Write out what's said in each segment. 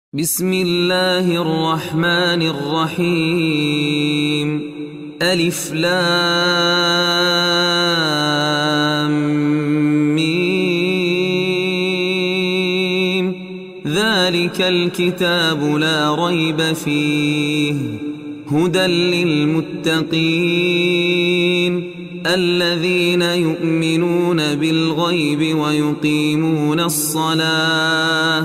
بسم الله الرحمن الرحيم ألف لام ميم ذلك الكتاب لا ريب فيه هدى للمتقين الذين يؤمنون بالغيب ويقيمون الصلاة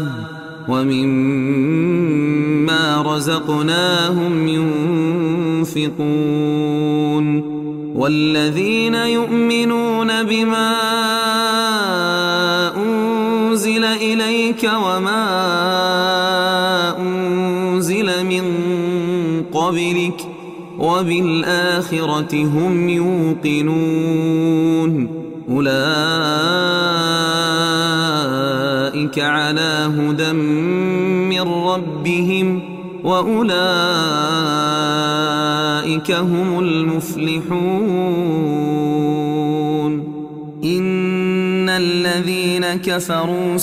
ومما رزقناهم ينفقون والذين يؤمنون بما أنزل إليك وما أنزل من قبلك وبالآخرة هم يوقنون أولئك على هدى من ربهم وأولئك هم المفلحون إن الذين كفروا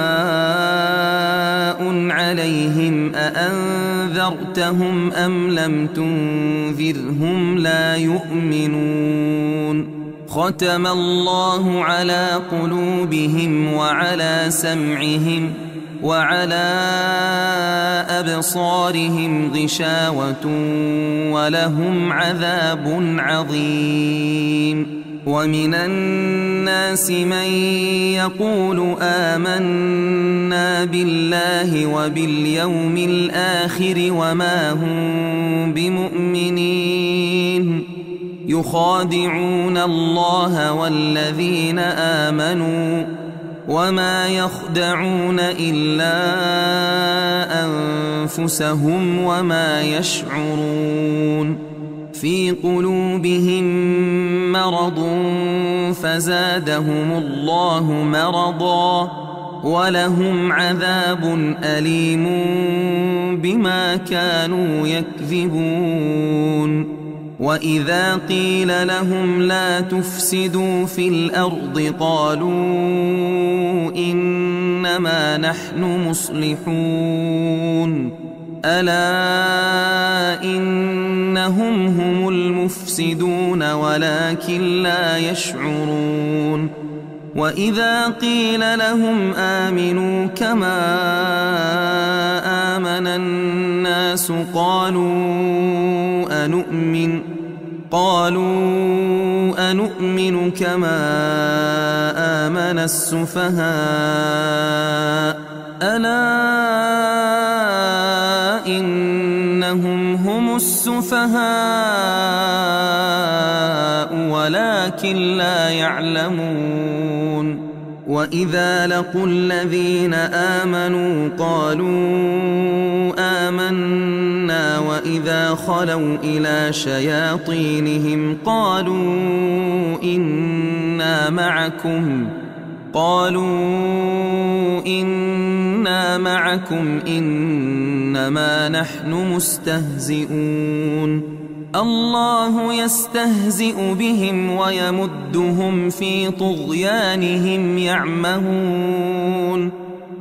سواء عليهم أأنذرتهم أم لم تنذرهم لا يؤمنون ختم الله على قلوبهم وعلى سمعهم وعلى أبصارهم غشاوة ولهم عذاب عظيم ومن الناس من يقول آمنا بالله وباليوم الآخر وما هم بمؤمنين يخادعون الله والذين آمنوا وما يخدعون إلا أنفسهم وما يشعرون في قلوبهم مرض فزادهم الله مرضا ولهم عذاب أليم بما كانوا يكذبون وإذا قيل لهم لا تفسدوا في الأرض قالوا إنما نحن مصلحون ألا إنهم هم المفسدون ولكن لا يشعرون وإذا قيل لهم آمنوا كما آمن الناس قالوا أنؤمن كما آمن السفهاء ألا إنهم هم السفهاء ولكن لا يعلمون وإذا لقوا الذين آمنوا قالوا آمنا وإذا خلوا إلى شياطينهم قالوا إنا معكم إنما نحن مستهزئون الله يستهزئ بهم ويمدهم في طغيانهم يعمهون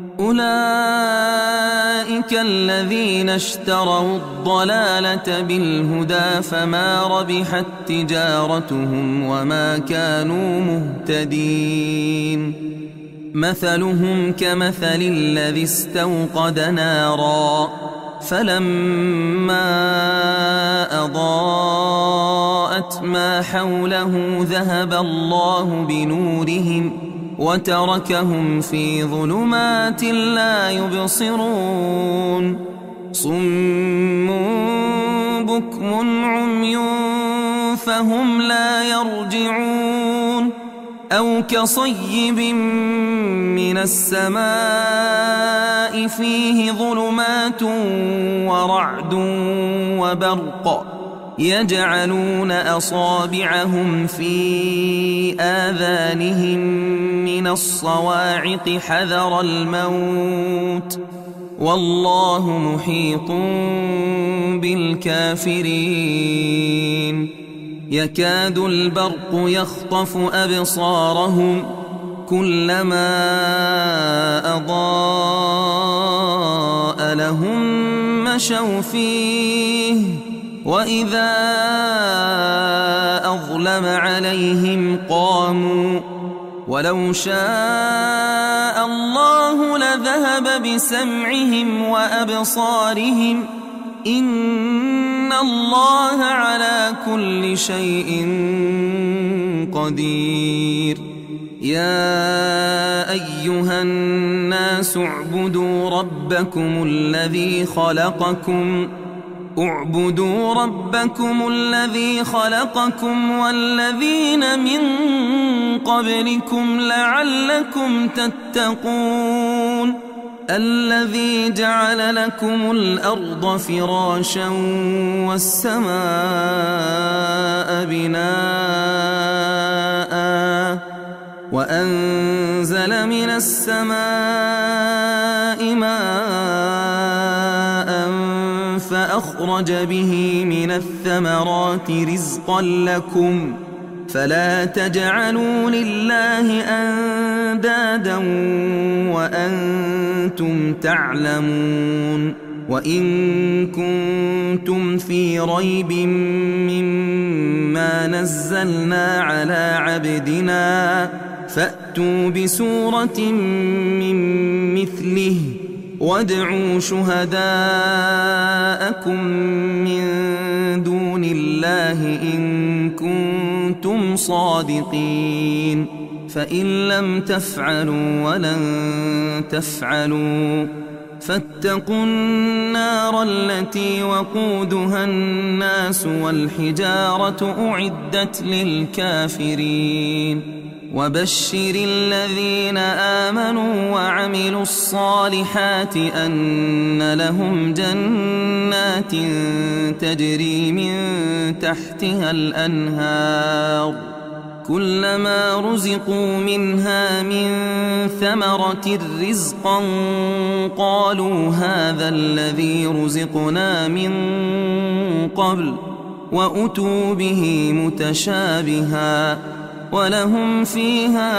أولئك الذين اشتروا الضلالة بالهدى فما ربحت تجارتهم وما كانوا مهتدين مثلهم كمثل الذي استوقد نارا فلما أضاءت ما حوله ذهب الله بنورهم وتركهم في ظلمات لا يبصرون صم بكم عمي فهم لا يرجعون أو كصيب من السماء فيه ظلمات ورعد وبرق يجعلون أصابعهم في آذانهم من الصواعق حذر الموت والله محيط بالكافرين يكاد البرق يخطف أبصارهم كلما أضاء لهم مشوا فيه وإذا أظلم عليهم قاموا ولو شاء الله لذهب بسمعهم وأبصارهم إن الله على كل شيء قدير يا أيها الناس اعبدوا ربكم الذي خلقكم والذين من قبلكم لعلكم تتقون الذي جعل لكم الأرض فراشا والسماء بناء وأنزل من السماء ماء فأخرج به من الثمرات رزقا لكم فلا تجعلوا لله أندادا وأنتم تعلمون وإن كنتم في ريب مما نزلنا على عبدنا فأتوا بسورة من مثله وادعوا شهداءكم من دون الله إن كنتم صادقين فإن لم تفعلوا ولن تفعلوا فاتقوا النار التي وقودها الناس والحجارة أعدت للكافرين وبشر الذين آمنوا وعملوا الصالحات أن لهم جنات تجري من تحتها الأنهار كلما رزقوا منها من ثمرة رزقا قالوا هذا الذي رزقنا من قبل وأتوا به متشابها ولهم فيها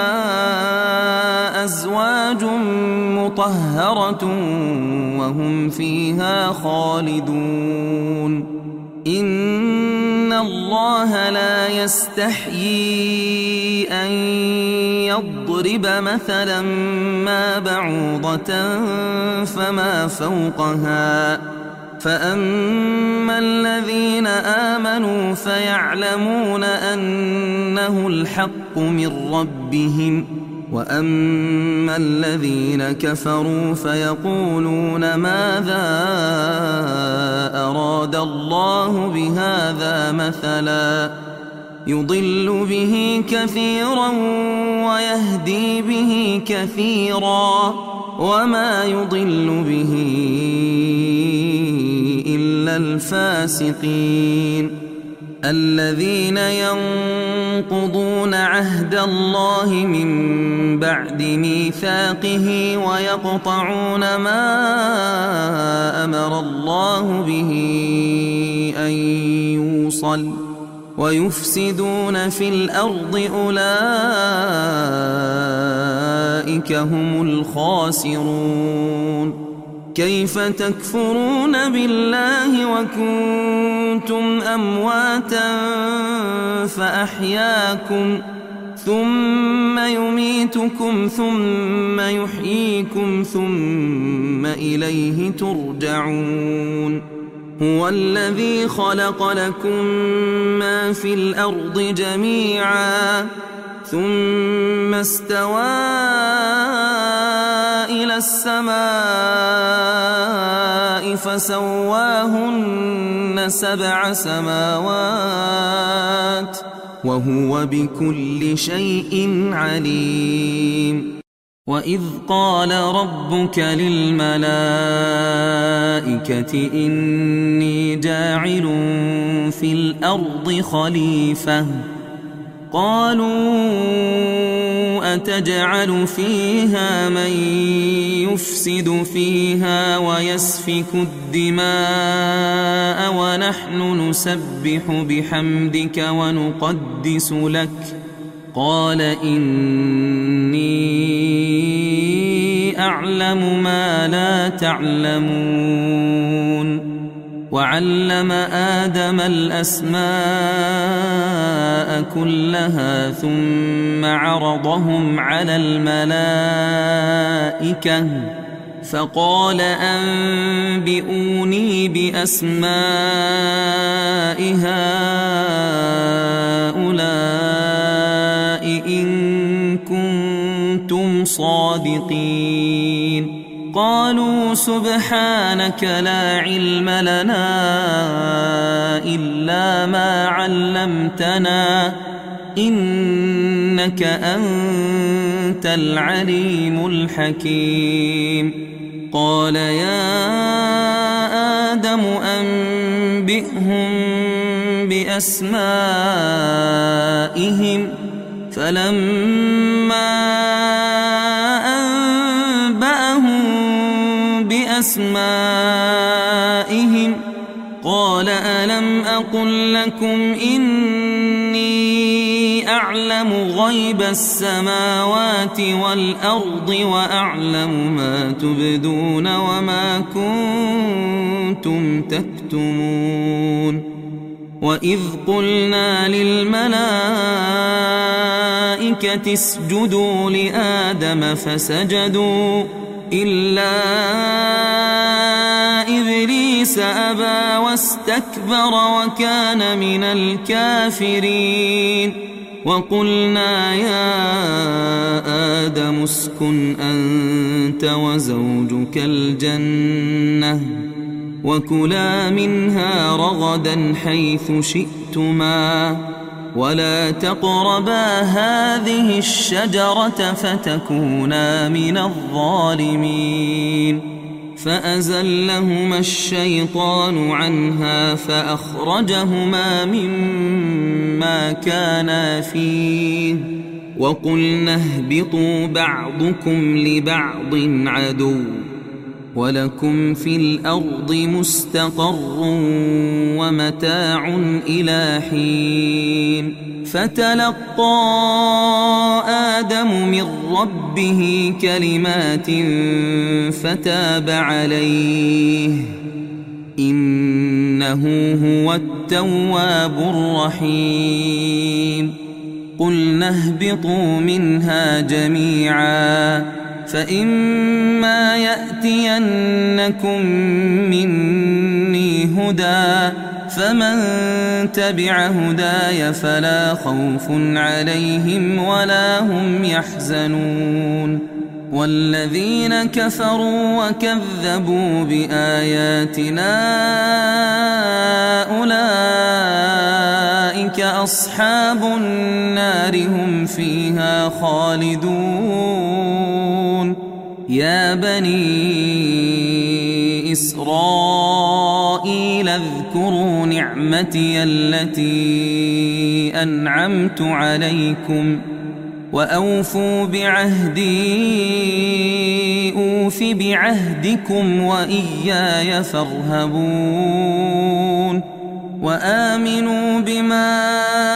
أزواج مطهرة وهم فيها خالدون إن الله لا يستحيي أن يضرب مثلا ما بعوضة فما فوقها فأما الذين آمنوا فيعلمون أنه الحق من ربهم وأما الذين كفروا فيقولون ماذا أراد الله بهذا مثلا يضل به كثيرا ويهدي به كثيرا وما يضل به إلا الفاسقين الذين ينقضون عهد الله من بعد ميثاقه ويقطعون ما أمر الله به أن يوصل ويفسدون في الأرض أولئك هم الخاسرون كيف تكفرون بالله وكنتم أمواتا فأحياكم ثم يميتكم ثم يحييكم ثم إليه ترجعون هو الذي خلق لكم ما في الأرض جميعا ثم استوى إلى السماء فسواهن 7 سماوات وهو بكل شيء عليم وإذ قال ربك للملائكة إني جاعل في الأرض خليفة قالوا أتجعل فيها من يفسد فيها ويسفك الدماء ونحن نسبح بحمدك ونقدس لك قال إني أعلم ما لا تعلمون وعلم آدم الأسماء كلها ثم عرضهم على الملائكة فقال أنبئوني بأسماء هؤلاء إن كنتم صادقين قالوا سبحانك لا علم لنا إلا ما علمتنا إنك أنت العليم الحكيم قال يا آدم أنبئهم بأسمائهم فلما أنبأهم بأسمائهم قال ألم أقل لكم إني أعلم غيب السماوات والأرض وأعلم ما تبدون وما كنتم تكتمون وإذ قلنا للملائكة اسجدوا لآدم فسجدوا إلا إبليس أبى واستكبر وكان من الكافرين وقلنا يا آدم اسكن أنت وزوجك الجنة وكلا منها رغدا حيث شئتما ولا تقربا هذه الشجرة فتكونا من الظالمين فأزلهما الشيطان عنها فأخرجهما مما كانا فيه وقلنا اهبطوا بعضكم لبعض عدو ولكم في الأرض مستقر ومتاع إلى حين فتلقى آدم من ربه كلمات فتاب عليه إنه هو التواب الرحيم قلنا اهبطوا منها جميعا فإما يأتينكم مني هدى فمن تبع هداي فلا خوف عليهم ولا هم يحزنون والذين كفروا وكذبوا بآياتنا أولئك أصحاب النار هم فيها خالدون يا بني إسرائيل اذكروا نعمتي التي أنعمت عليكم وأوفوا بعهدي أوف بعهدكم وإياي فارهبون وآمنوا بما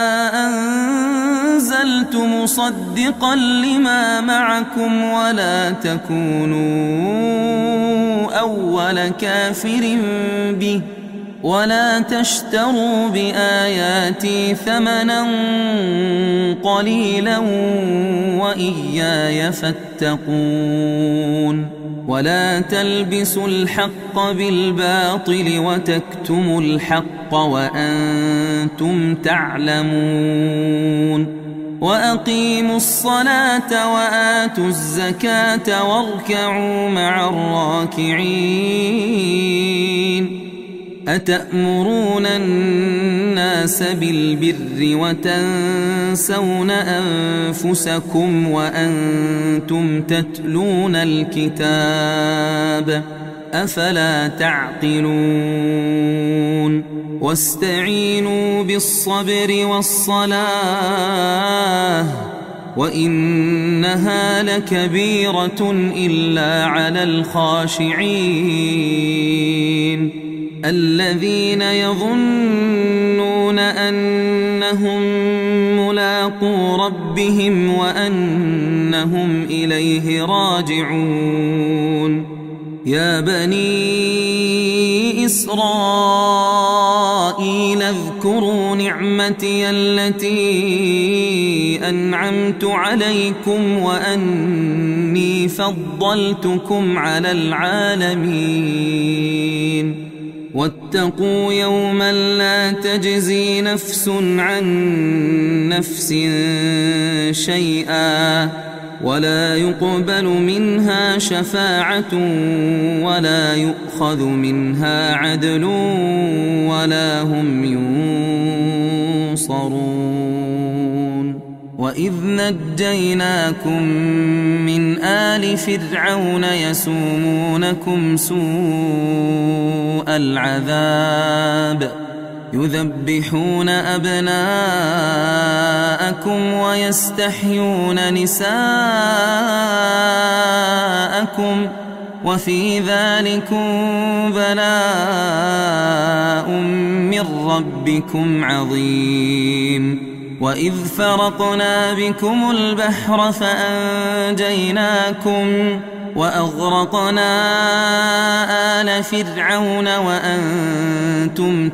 أنزلت مصدقا لما معكم ولا تكونوا أول كافر به ولا تشتروا بآياتي ثمنا قليلا وإياي فاتقون ولا تلبسوا الحق بالباطل وتكتموا الحق وأنتم تعلمون وأقيموا الصلاة وآتوا الزكاة واركعوا مع الراكعين أتأمرون الناس بالبر وتنسون أنفسكم وأنتم تتلون الكتاب أفلا تعقلون واستعينوا بالصبر والصلاة وإنها لكبيرة إلا على الخاشعين الذين يظنون أنهم ملاقو ملاقو ربهم وأنهم إليه راجعون. يا بني إسرائيل اذكروا نعمتي التي أنعمت عليكم وأني فضلتكم على العالمين. واتقوا يوما لا تجزي نفس عن نفس شيئا ولا يقبل منها شفاعة ولا يؤخذ منها عدل ولا هم ينصرون. وإذ نجيناكم من آل فرعون يسومونكم سوء العذاب يذبحون أبناءكم ويستحيون نساءكم وفي ذلكم بلاء من ربكم عظيم. وإذ فرقنا بكم البحر فأنجيناكم وأغرقنا آل فرعون وأنتم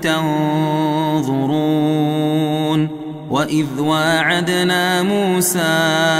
تنظرون. وإذ واعدنا موسى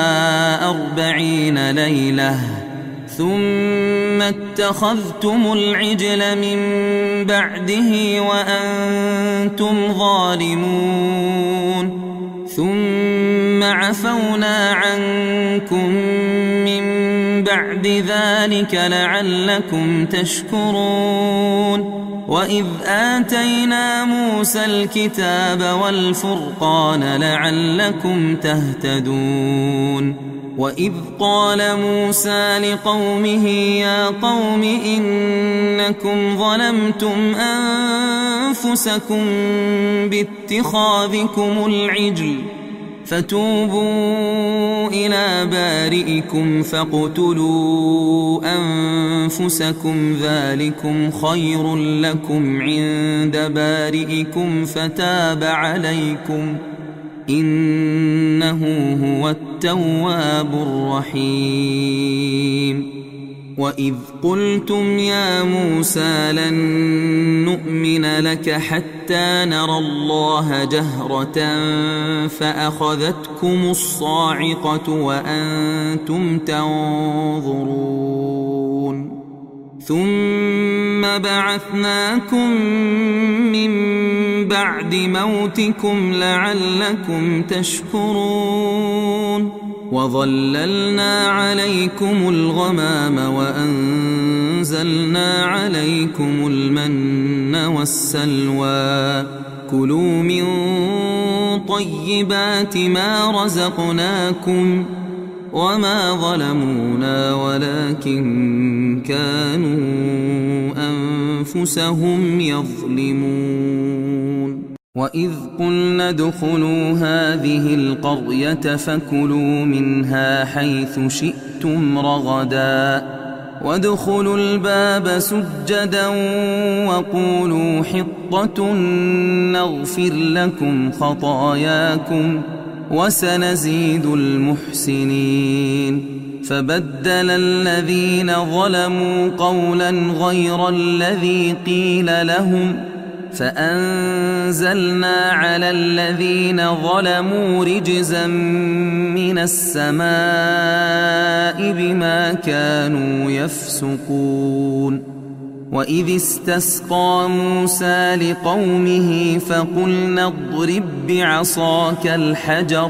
40 ليلة ثم اتخذتم العجل من بعده وأنتم ظالمون ثم عفونا عنكم من بعد ذلك لعلكم تشكرون. وإذ آتينا موسى الكتاب والفرقان لعلكم تهتدون. وإذ قال موسى لقومه يا قوم إنكم ظلمتم أنفسكم باتخاذكم العجل فتوبوا إلى بارئكم فاقتلوا أنفسكم ذلكم خير لكم عند بارئكم فتاب عليكم إنه هو التواب الرحيم. وإذ قلتم يا موسى لن نؤمن لك حتى نرى الله جهرة فأخذتكم الصاعقة وأنتم تنظرون ثم بعثناكم من بعد موتكم لعلكم تشكرون. وظللنا عليكم الغمام وأنزلنا عليكم المن والسلوى كلوا من طيبات ما رزقناكم وما ظلمونا ولكن كانوا أنفسهم يظلمون. وإذ قلنا ادخلوا هذه القرية فكلوا منها حيث شئتم رغدا وادخلوا الباب سجدا وقولوا حطة نغفر لكم خطاياكم وسنزيد المحسنين. فبدل الذين ظلموا قولا غير الذي قيل لهم فأنزلنا على الذين ظلموا رجزا من السماء بما كانوا يفسقون. وإذ استسقى موسى لقومه فقلنا اضرب بعصاك الحجر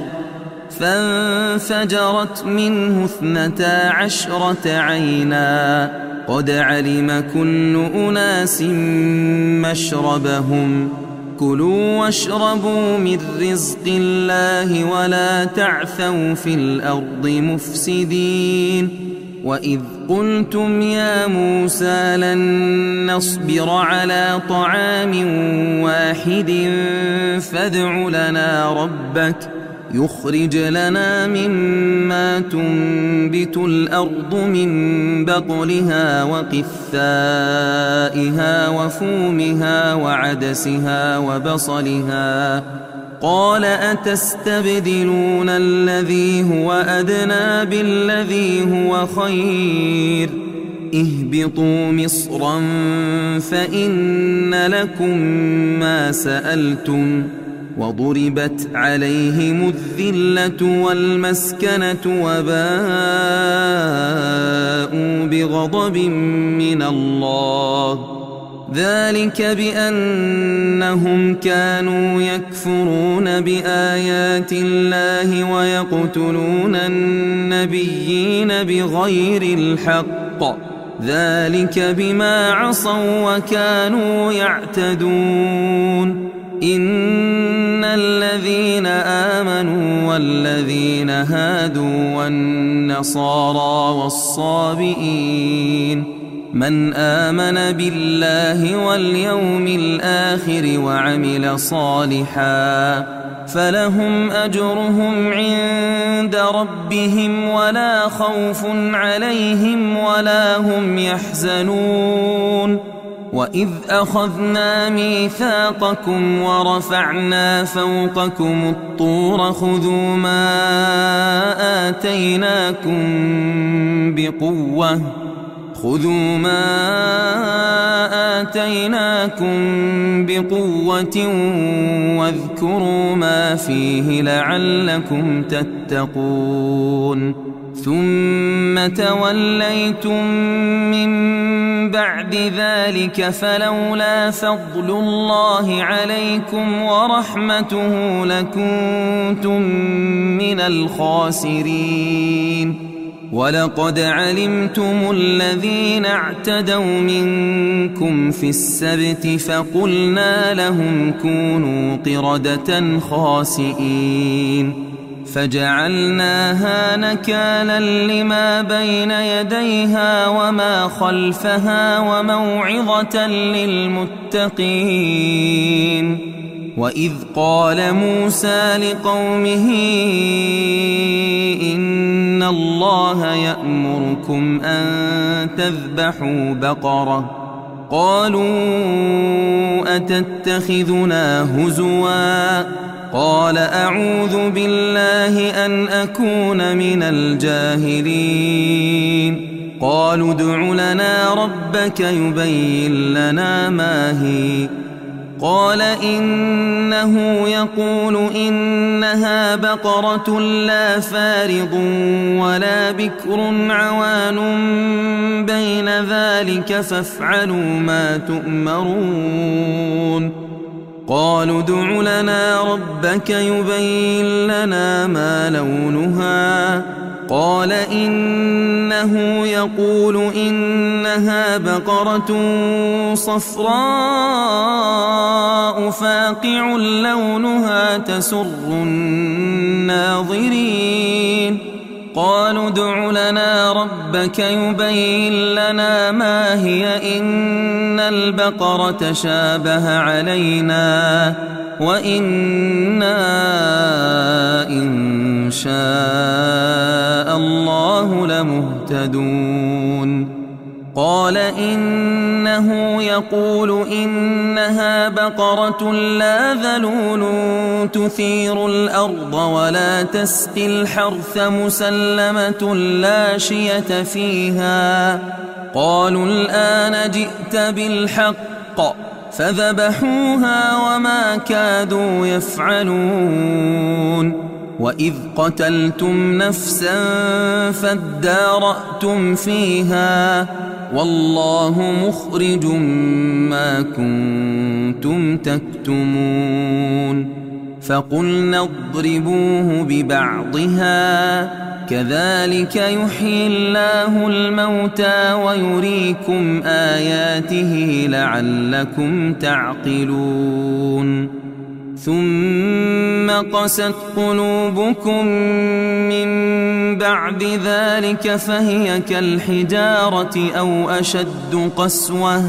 فانفجرت منه 12 عينا قد علم كل أناس مشربهم كلوا واشربوا من رزق الله ولا تعثوا في الأرض مفسدين. وإذ قلتم يا موسى لن نصبر على طعام واحد فادع لنا ربك يخرج لنا مما تنبت الأرض من بقلها وقثائها وفومها وعدسها وبصلها قال أتستبدلون الذي هو أدنى بالذي هو خير اهبطوا مصرا فإن لكم ما سألتم وضربت عليهم الذلة والمسكنة وباءوا بغضب من الله ذلك بأنهم كانوا يكفرون بآيات الله ويقتلون النبيين بغير الحق ذلك بما عصوا وكانوا يعتدون إن الذين آمنوا والذين هادوا والنصارى والصابئين من آمن بالله واليوم الآخر وعمل صالحا فلهم أجرهم عند ربهم ولا خوف عليهم ولا هم يحزنون وإذ أخذنا ميثاقكم ورفعنا فوقكم الطور خذوا ما آتيناكم بقوة واذكروا ما فيه لعلكم تتقون ثم توليتم من بعد ذلك فلولا فضل الله عليكم ورحمته لكنتم من الخاسرين ولقد علمتم الذين اعتدوا منكم في السبت فقلنا لهم كونوا قردة خاسئين فجعلناها نكالا لما بين يديها وما خلفها وموعظة للمتقين وإذ قال موسى لقومه إن الله يأمركم أن تذبحوا بقرة قالوا أتتخذنا هزوا قال أعوذ بالله أن أكون من الجاهلين قالوا ادع لنا ربك يبين لنا ما هي قال إنه يقول إنها بقرة لا فارض ولا بكر عوان بين ذلك فافعلوا ما تؤمرون قالوا ادع لنا ربك يبين لنا ما لونها قال إنه يقول إنها بقرة صفراء فاقع لونها تسر الناظرين قالوا ادع لنا ربك يبين لنا ما هي إن البقرة شابه علينا وإنا إن شاء الله لمهتدون قال إنه يقول إنها بقرة لا ذلول تثير الأرض ولا تسقي الحرث مسلمة لا شية فيها قالوا الآن جئت بالحق فذبحوها وما كادوا يفعلون وإذ قتلتم نفسا فادارأتم فيها والله مخرج ما كنتم تكتمون فقلنا اضربوه ببعضها كذلك يحيي الله الموتى ويريكم آياته لعلكم تعقلون ثم قست قلوبكم من بعد ذلك فهي كالحجارة أو أشد قسوة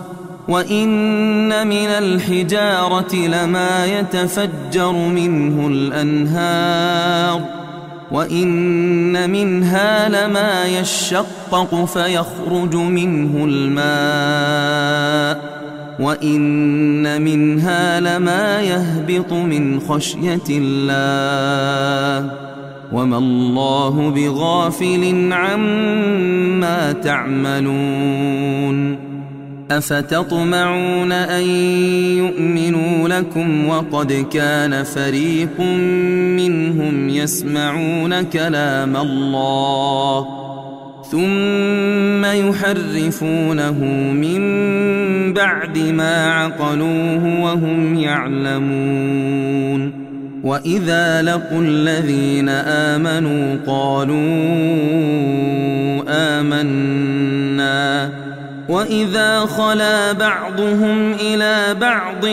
وإن من الحجارة لما يتفجر منه الأنهار وإن منها لما يشقق فيخرج منه الماء وإن منها لما يهبط من خشية الله وما الله بغافل عما تعملون أفتطمعون أن يؤمنوا لكم وقد كان فريق منهم يسمعون كلام الله ثم يحرفونه من بعد ما عقلوه وهم يعلمون وإذا لقوا الذين آمنوا قالوا آمنا وإذا خلا بعضهم إلى بعض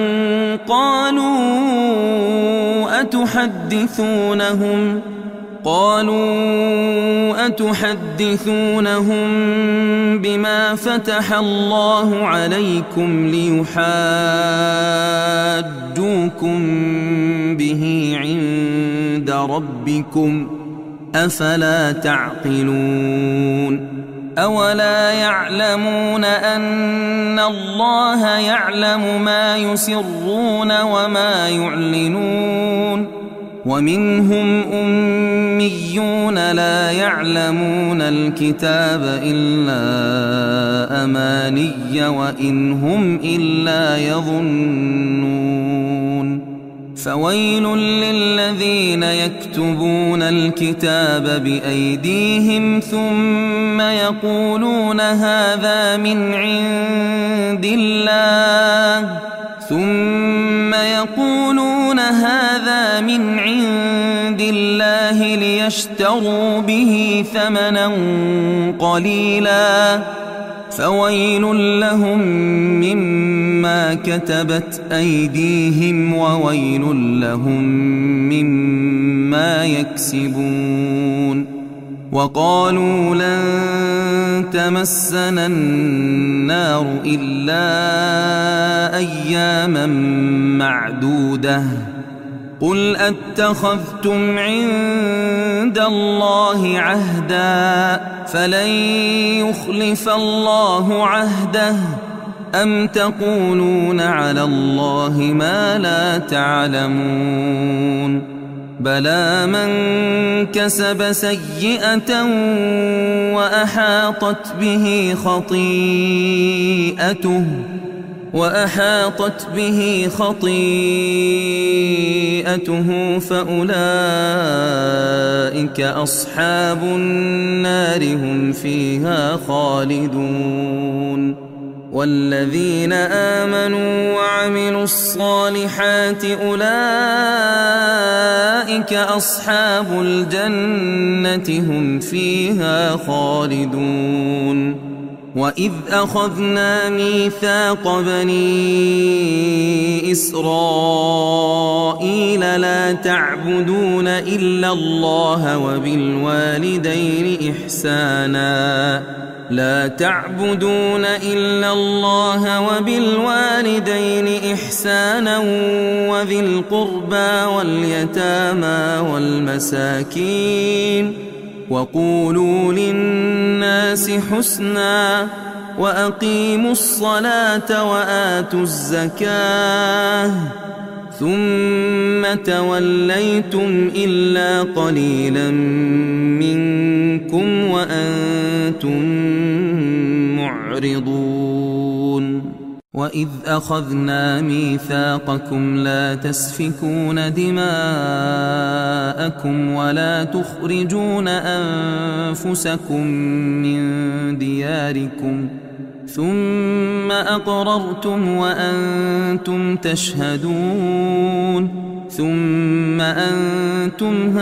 قالوا أتحدثونهم بما فتح الله عليكم ليحاجوكم به عند ربكم أفلا تعقلون أولا يعلمون أن الله يعلم ما يسرون وما يعلنون ومنهم أميون لا يعلمون الكتاب إلا أماني وإن هم إلا يظنون فويل للذين يكتبون الكتاب بأيديهم ثم يقولون هذا من عند الله ليشتروا به ثمنا قليلا فويل لهم مما كتبت أيديهم وويل لهم مما يكسبون وقالوا لن تمسنا النار إلا أياما معدودة قل أتخذتم عند الله عهدا فلن يخلف الله عهده أم تقولون على الله ما لا تعلمون بلى من كسب سيئة وأحاطت به خطيئته فأولئك أصحاب النار هم فيها خالدون والذين آمنوا وعملوا الصالحات أولئك أصحاب الجنة هم فيها خالدون وإذ أخذنا ميثاق بني إسرائيل لا تعبدون إلا الله وبالوالدين إحسانا وذي القربى واليتامى والمساكين وقولوا للناس حسنا وأقيموا الصلاة وآتوا الزكاة ثم توليتم إلا قليلا منكم وأنتم معرضون وإذ أخذنا ميثاقكم لا تسفكون دماءكم ولا تخرجون أنفسكم من دياركم ثم أقررتم وأنتم تشهدون ثم أنتم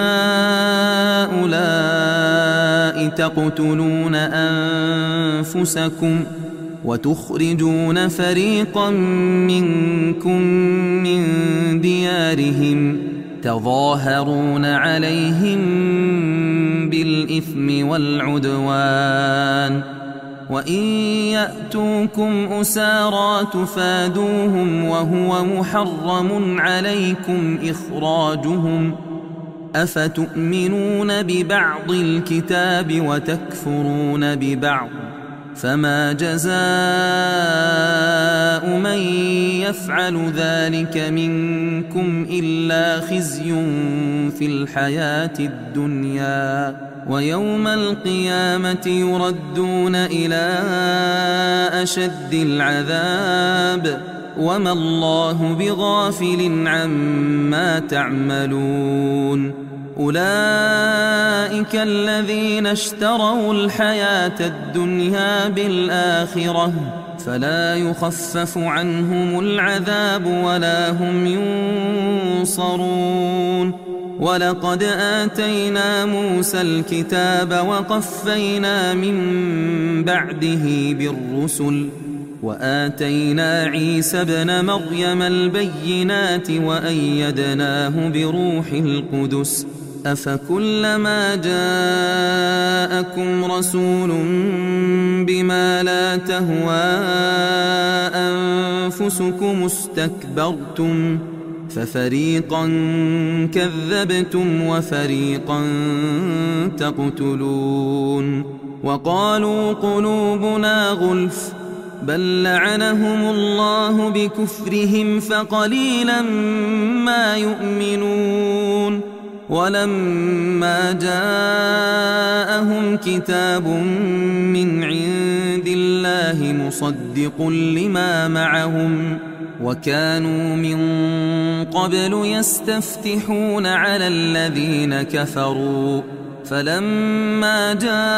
هؤلاء تقتلون أنفسكم وتخرجون فريقا منكم من ديارهم تظاهرون عليهم بالإثم والعدوان وإن يأتوكم أسارى تفادوهم وهو محرم عليكم إخراجهم أفتؤمنون ببعض الكتاب وتكفرون ببعض فما جزاء يفعل ذلك منكم إلا خزي في الحياة الدنيا ويوم القيامة يردون إلى أشد العذاب وما الله بغافل عما تعملون أولئك الذين اشتروا الحياة الدنيا بالآخرة فلا يخفف عنهم العذاب ولا هم ينصرون ولقد آتينا موسى الكتاب وقفينا من بعده بالرسل وآتينا عيسى ابن مريم البينات وأيدناه بروح القدس أفكلما جاءكم رسول بما لا تهوى أنفسكم استكبرتم ففريقا كذبتم وفريقا تقتلون وقالوا قلوبنا غلف بل لعنهم الله بكفرهم فقليلا ما يؤمنون ولما جاءهم كتاب من عند الله مصدق لما معهم وكانوا من قبل يستفتحون على الذين كفروا فلما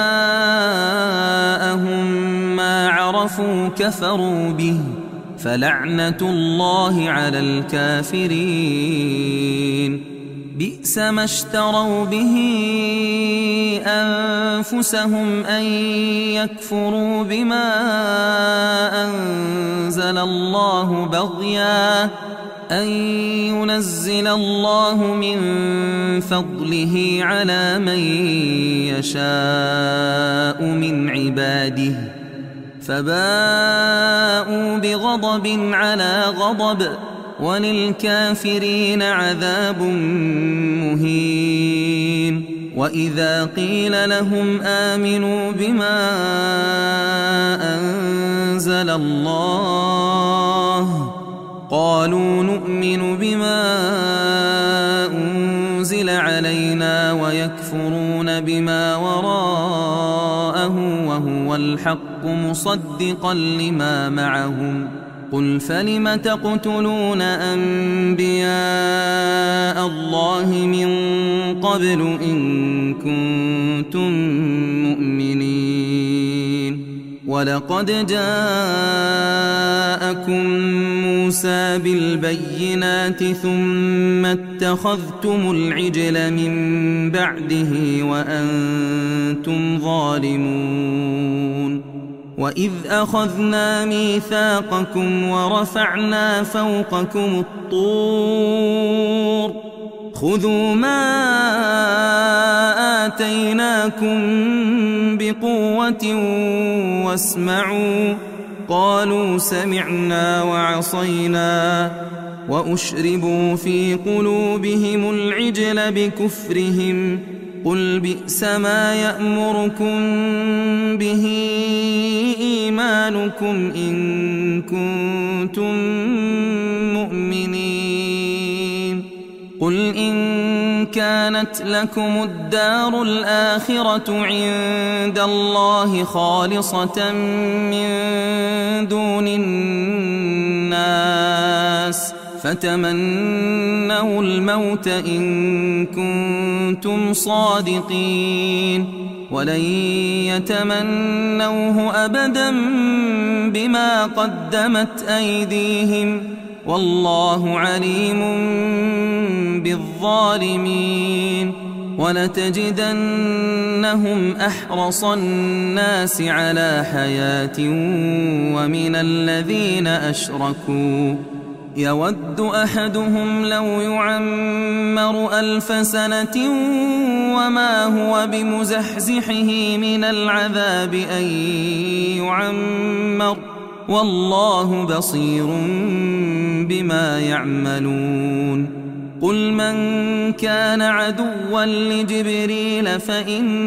جاءهم ما عرفوا كفروا به فلعنة الله على الكافرين بئس ما اشتروا به أنفسهم أن يكفروا بما أنزل الله بغيا أن ينزل الله من فضله على من يشاء من عباده فباءوا بغضب على غضب وللكافرين عذاب مهين وإذا قيل لهم آمنوا بما أنزل الله قالوا نؤمن بما أنزل علينا ويكفرون بما وراءه وهو الحق مصدقا لما معهم قل فلم تقتلون أنبياء الله من قبل إن كنتم مؤمنين ولقد جاءكم موسى بالبينات ثم اتخذتم العجل من بعده وأنتم ظالمون وإذ أخذنا ميثاقكم ورفعنا فوقكم الطور خذوا ما آتيناكم بقوة واسمعوا قالوا سمعنا وعصينا وأشربوا في قلوبهم العجل بكفرهم قل بئس ما يأمركم به إيمانكم إن كنتم مؤمنين قل إن كانت لكم الدار الآخرة عند الله خالصة من دون الناس فتمنوا الموت إن كنتم صادقين ولن يتمنوه أبدا بما قدمت أيديهم والله عليم بالظالمين ولتجدنهم أحرص الناس على حياة ومن الذين أشركوا يود أحدهم لو يعمر 1000 سنة وما هو بمزحزحه من العذاب أن يعمر والله بصير بما يعملون قل من كان عدوا لجبريل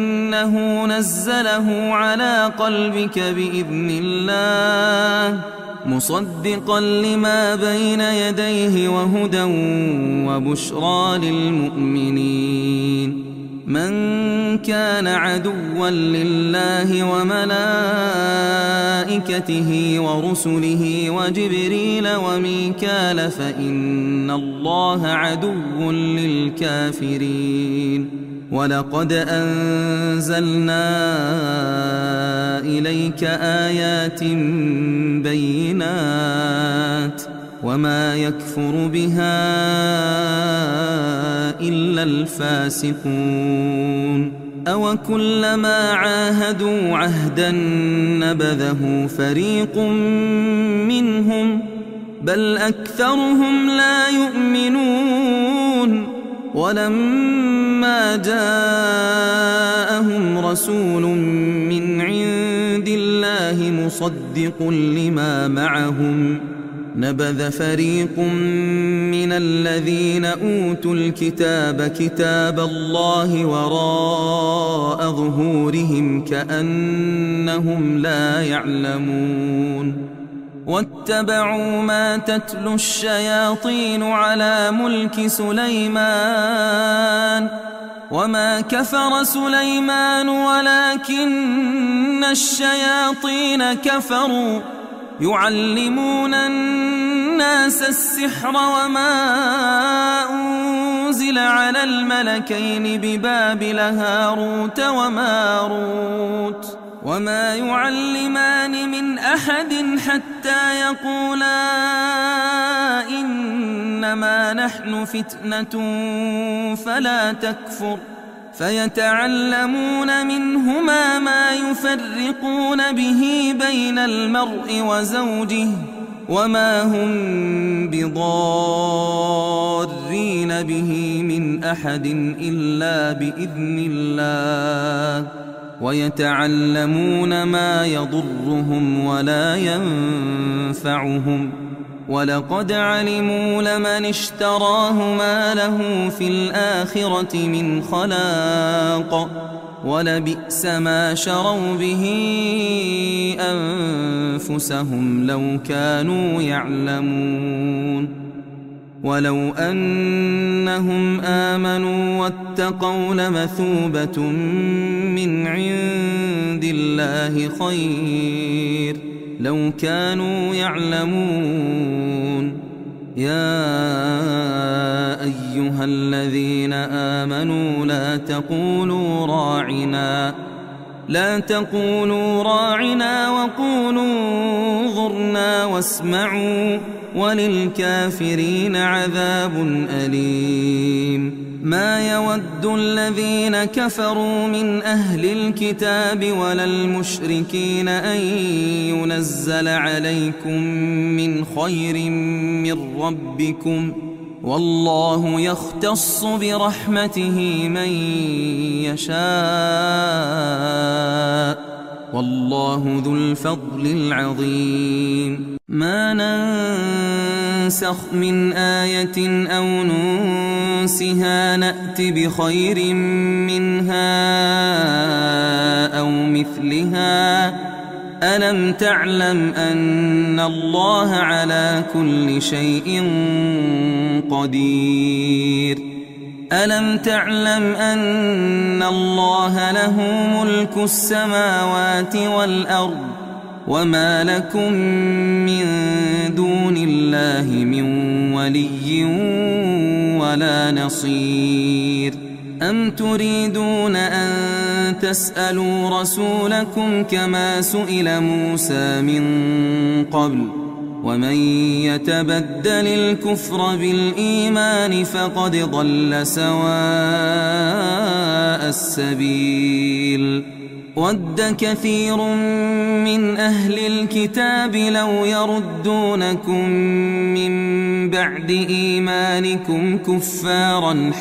فإنه نزله على قلبك بإذن الله مصدقا لما بين يديه وهدى وبشرى للمؤمنين. من كان عدوا لله وملائكته ورسله وجبريل وميكال فإن الله عدو للكافرين. ولقد أنزلنا إليك آيات بينات وما يكفر بها إلا الفاسقون. أوكلما عاهدوا عهدا نبذه فريق منهم بل أكثرهم لا يؤمنون. ولما جاءهم رسول من عند الله مصدق لما معهم نبذ فريق من الذين أوتوا الكتاب كتاب الله وراء ظهورهم كأنهم لا يعلمون. واتبعوا ما تتلو الشياطين على ملك سليمان وما كفر سليمان ولكن الشياطين كفروا يعلمون الناس السحر وما أنزل على الملكين ببابل هاروت وماروت وما يعلمان من أحد حتى يقولا إنما نحن فتنة فلا تكفر فيتعلمون منهما ما يفرقون به بين المرء وزوجه وما هم بضارين به من أحد إلا بإذن الله ويتعلمون ما يضرهم ولا ينفعهم ولقد علموا لمن اشتراه ما له في الآخرة من خلاق ولبئس ما شروا به أنفسهم لو كانوا يعلمون. ولو أنهم آمنوا واتقوا لمثوبة من عند الله خير لو كانوا يعلمون. يا أيها الذين آمنوا لا تقولوا راعنا وقولوا انظرنا واسمعوا وللكافرين عذاب أليم. ما يود الذين كفروا من أهل الكتاب ولا المشركين أن ينزل عليكم من خير من ربكم والله يختص برحمته من يشاء والله ذو الفضل العظيم. ما ننسخ من آية أو ننسها نأت بخير منها أو مثلها. ألم تعلم أن الله على كل شيء قدير. ألم تعلم أن الله له ملك السماوات والأرض وما لكم من دون الله من ولي ولا نصير. أم تريدون أن تسألوا رسولكم كما سئل موسى من قبل ومن يتبدل الكفر بالإيمان فقد ضل سواء السبيل. ود كثير من أهل الكتاب لو يردونكم من بعد إيمانكم كفارا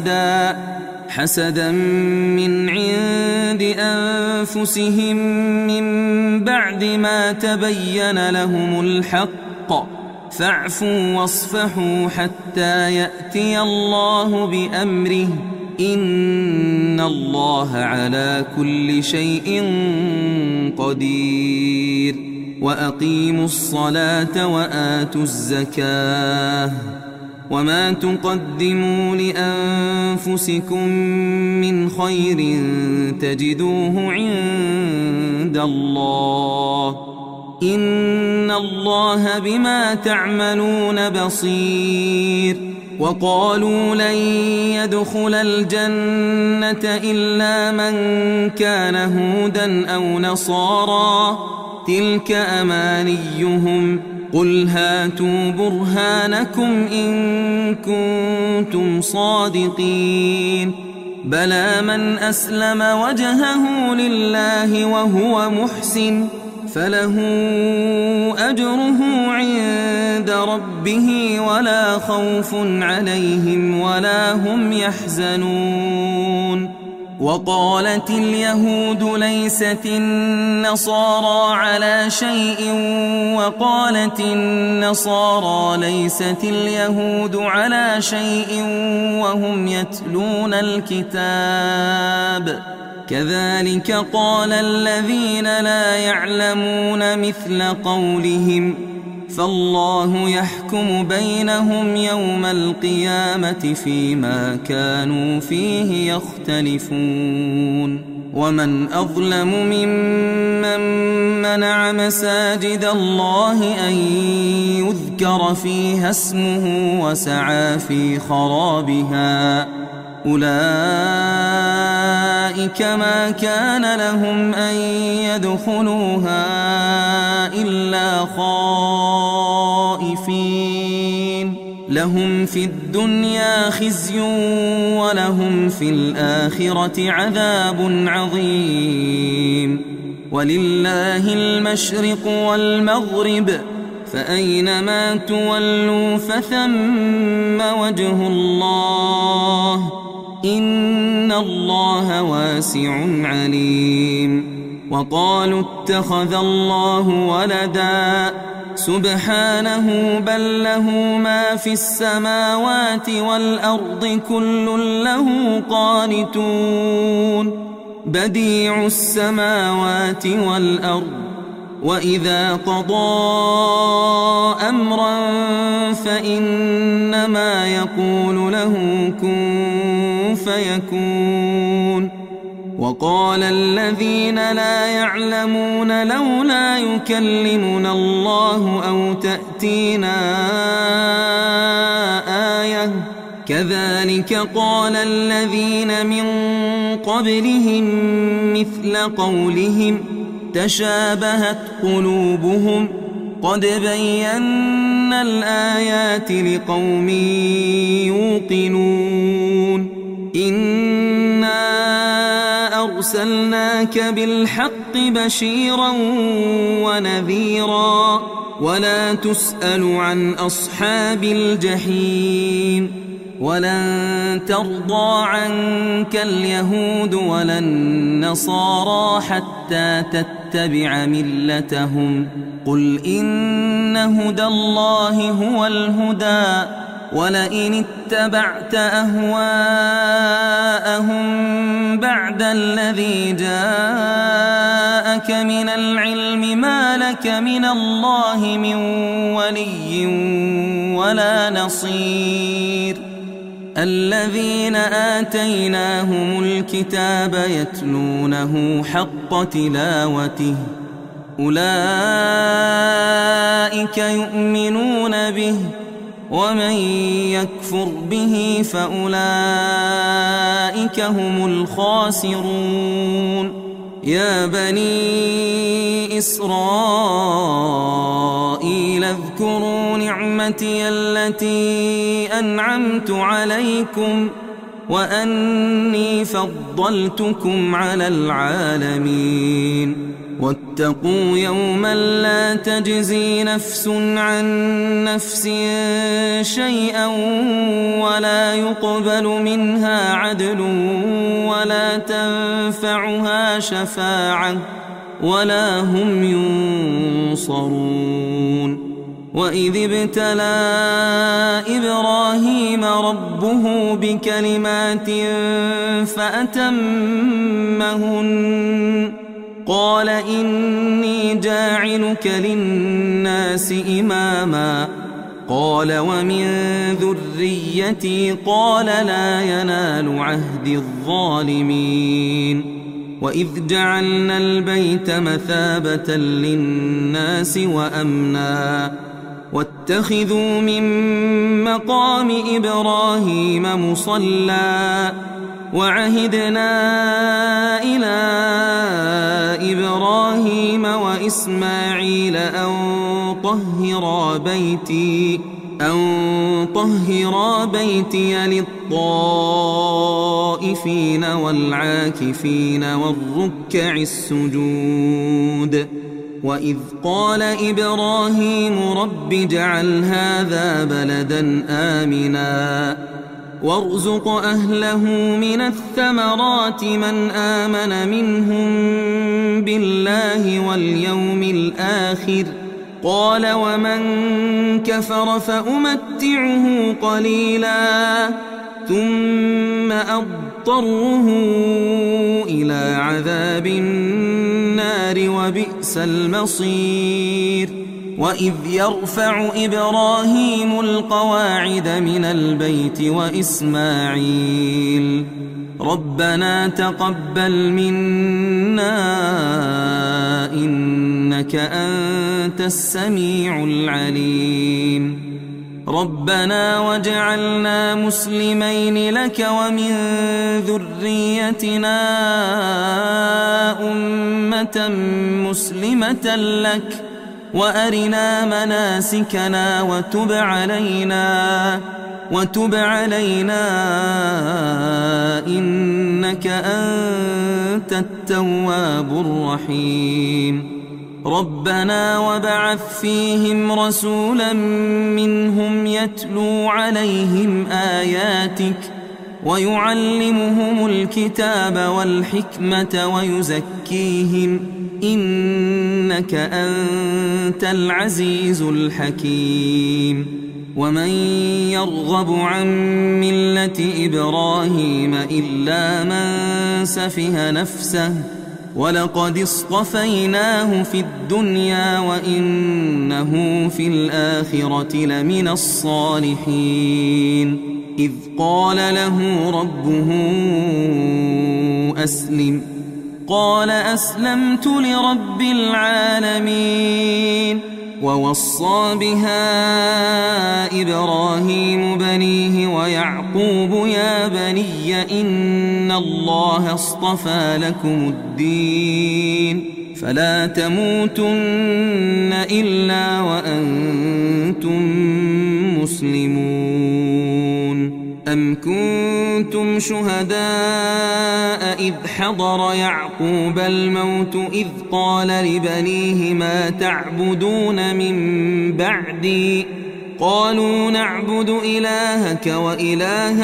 حسدا من عند أنفسهم من بعد ما تبين لهم الحق فاعفوا واصفحوا حتى يأتي الله بأمره إن الله على كل شيء قدير. وأقيموا الصلاة وآتوا الزكاة وما تقدموا لأنفسكم من خير تجدوه عند الله إن الله بما تعملون بصير. وقالوا لن يدخل الجنة إلا من كان هودا أو نصارى تلك أمانيهم قل هاتوا برهانكم إن كنتم صادقين بلى من أسلم وجهه لله وهو محسن فله أجره عند ربه ولا خوف عليهم ولا هم يحزنون. وقالت اليهود ليست النصارى على شيء وقالت النصارى ليست اليهود على شيء وهم يتلون الكتاب كذلك قال الذين لا يعلمون مثل قولهم فالله يحكم بينهم يوم القيامة فيما كانوا فيه يختلفون. ومن أظلم ممن منع مساجد الله أن يذكر فيها اسمه وسعى في خرابها أولئك ما كان لهم أن يدخلوها إلا خائفين لهم في الدنيا خزي ولهم في الآخرة عذاب عظيم. ولله المشرق والمغرب فأينما تولوا فثم وجه الله إن الله واسع عليم. وقالوا اتخذ الله ولدا سبحانه بل له ما في السماوات والأرض كل له قانتون بديع السماوات والأرض وإذا قضى أمرا فإنما يقول له كن فيكون. وقال الذين لا يعلمون لولا يكلمنا الله أو تأتينا آية كذلك قال الذين من قبلهم مثل قولهم تشابهت قلوبهم قد بينا الآيات لقوم يوقنون. إنا أرسلناك بالحق بشيرا ونذيرا ولا تسأل عن أصحاب الجحيم ولن ترضى عنك اليهود ولا النصارى حتى تتبع ملتهم قل إن هدى الله هو الهدى ولئن اتبعت أهواءهم بعد الذي جاءك من العلم ما لك من الله من ولي ولا نصير. الذين آتيناهم الكتاب يتلونه حق تلاوته أولئك يؤمنون به ومن يكفر به فأولئك هم الخاسرون. يا بني إسرائيل اذكروا نعمتي التي أنعمت عليكم وأني فضلتكم على العالمين. واتقوا يوما لا تجزي نفس عن نفس شيئا ولا يقبل منها عدل ولا تنفعها شفاعة ولا هم ينصرون. وإذ ابتلى إبراهيم ربه بكلمات فأتمهن قال إني جاعلك للناس إماما قال ومن ذريتي قال لا ينال عهد الظالمين وإذ جعلنا البيت مثابة للناس وأمنا واتخذوا من مقام إبراهيم مصلى وعهدنا إلى إبراهيم وإسماعيل أن طهرا بيتي للطائفين والعاكفين والركع السجود وإذ قال إبراهيم رب اجعل هذا بلدا آمنا وارزق أهله من الثمرات من آمن منهم بالله واليوم الآخر قال ومن كفر فأمتعه قليلا ثم أضطره إلى عذاب النار وبئس المصير وإذ يرفع إبراهيم القواعد من البيت وإسماعيل ربنا تقبل منا إنك أنت السميع العليم ربنا واجعلنا مسلمين لك ومن ذريتنا أمة مسلمة لك وأرنا مناسكنا وتب علينا إنك أنت التواب الرحيم ربنا وابعث فيهم رسولا منهم يتلو عليهم آياتك ويعلمهم الكتاب والحكمة ويزكيهم إنك أنت العزيز الحكيم ومن يرغب عن ملة إبراهيم إلا من سفه نفسه ولقد اصطفيناه في الدنيا وإنه في الآخرة لمن الصالحين إذ قال له ربه أسلم قال أسلمت لرب العالمين ووصى بها إبراهيم بنيه ويعقوب يا بني إن الله اصطفى لكم الدين فلا تموتن إلا وأنتم مسلمون أم كنتم شهداء إذ حضر يعقوب الموت إذ قال لبنيه ما تعبدون من بعدي قالوا نعبد إلهك وإله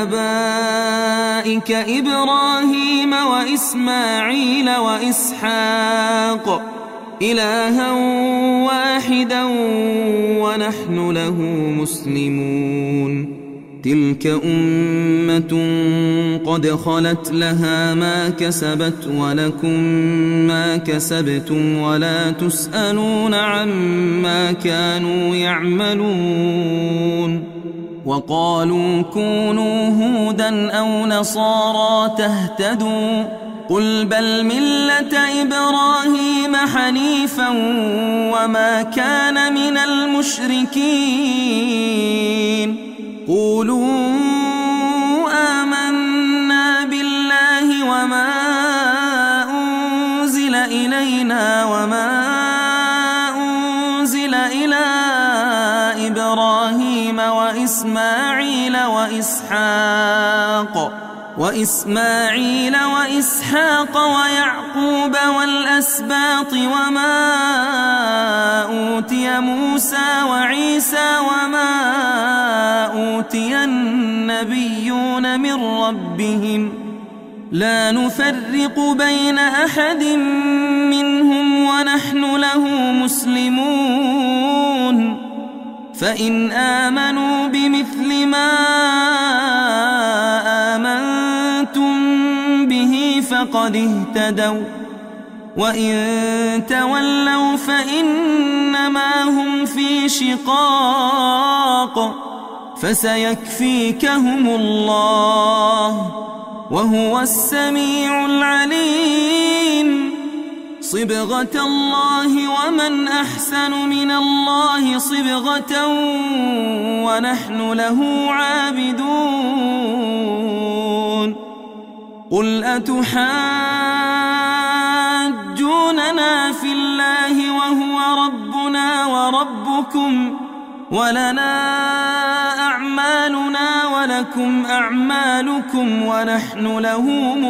آبائك إبراهيم وإسماعيل وإسحاق إلها واحدا ونحن له مسلمون تلك أمة قد خلت لها ما كسبت ولكم ما كسبتم ولا تسألون عما كانوا يعملون وقالوا كونوا هودا أو نصارى تهتدوا قل بل ملة إبراهيم حنيفا وما كان من المشركين قولوا آمنا بالله وما أنزل إلينا وما أنزل إلى إبراهيم وإسماعيل وإسحاق ويعقوب والأسباط وما أوتي موسى وعيسى وما أوتي النبيون من ربهم لا نفرق بين أحد منهم ونحن له مسلمون فإن آمنوا بمثل ما آمنتم به فقد اهتدوا وإن تولوا فإنما هم في شقاق فسيكفيكهم الله وهو السميع العليم. صبغة الله ومن أحسن من الله صبغة ونحن له عابدون. قل أتحاجوننا في الله وهو ربنا وربكم ولنا أعمالنا ولكم أعمالكم ونحن له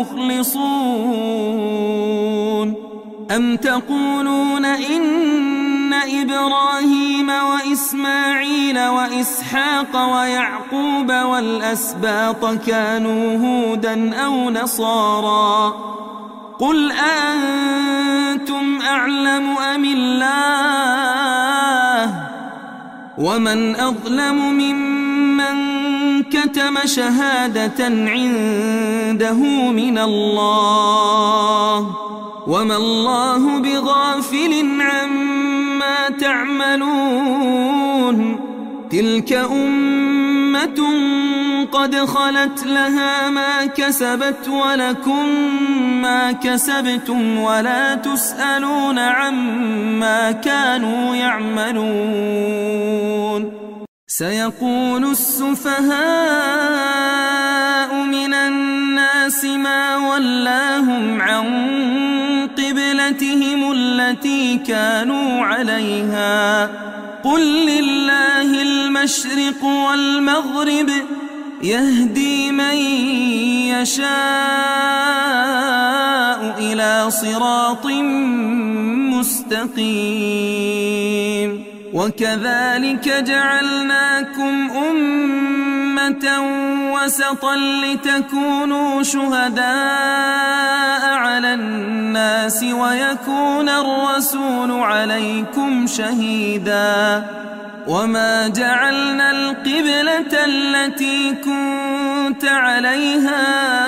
مخلصون. أم تقولون إن إبراهيم وإسماعيل وإسحاق ويعقوب والأسباط كانوا هودا أو نصارى قل أأنتم أعلم أم الله ومن أظلم ممن كتم شهادة عنده من الله وما الله بغافل عما تعملون. تلك أمة قد خلت لها ما كسبت ولكم ما كسبتم ولا تسألون عما كانوا يعملون. سيقول السفهاء من الناس ما ولاهم عن قبلتهم التي كانوا عليها قل لله المشرق والمغرب يهدي من يشاء إلى صراط مستقيم. وكذلك جعلناكم أمة وسطا لتكونوا شهداء على الناس ويكون الرسول عليكم شهيدا. وما جعلنا القبلة التي كنت عليها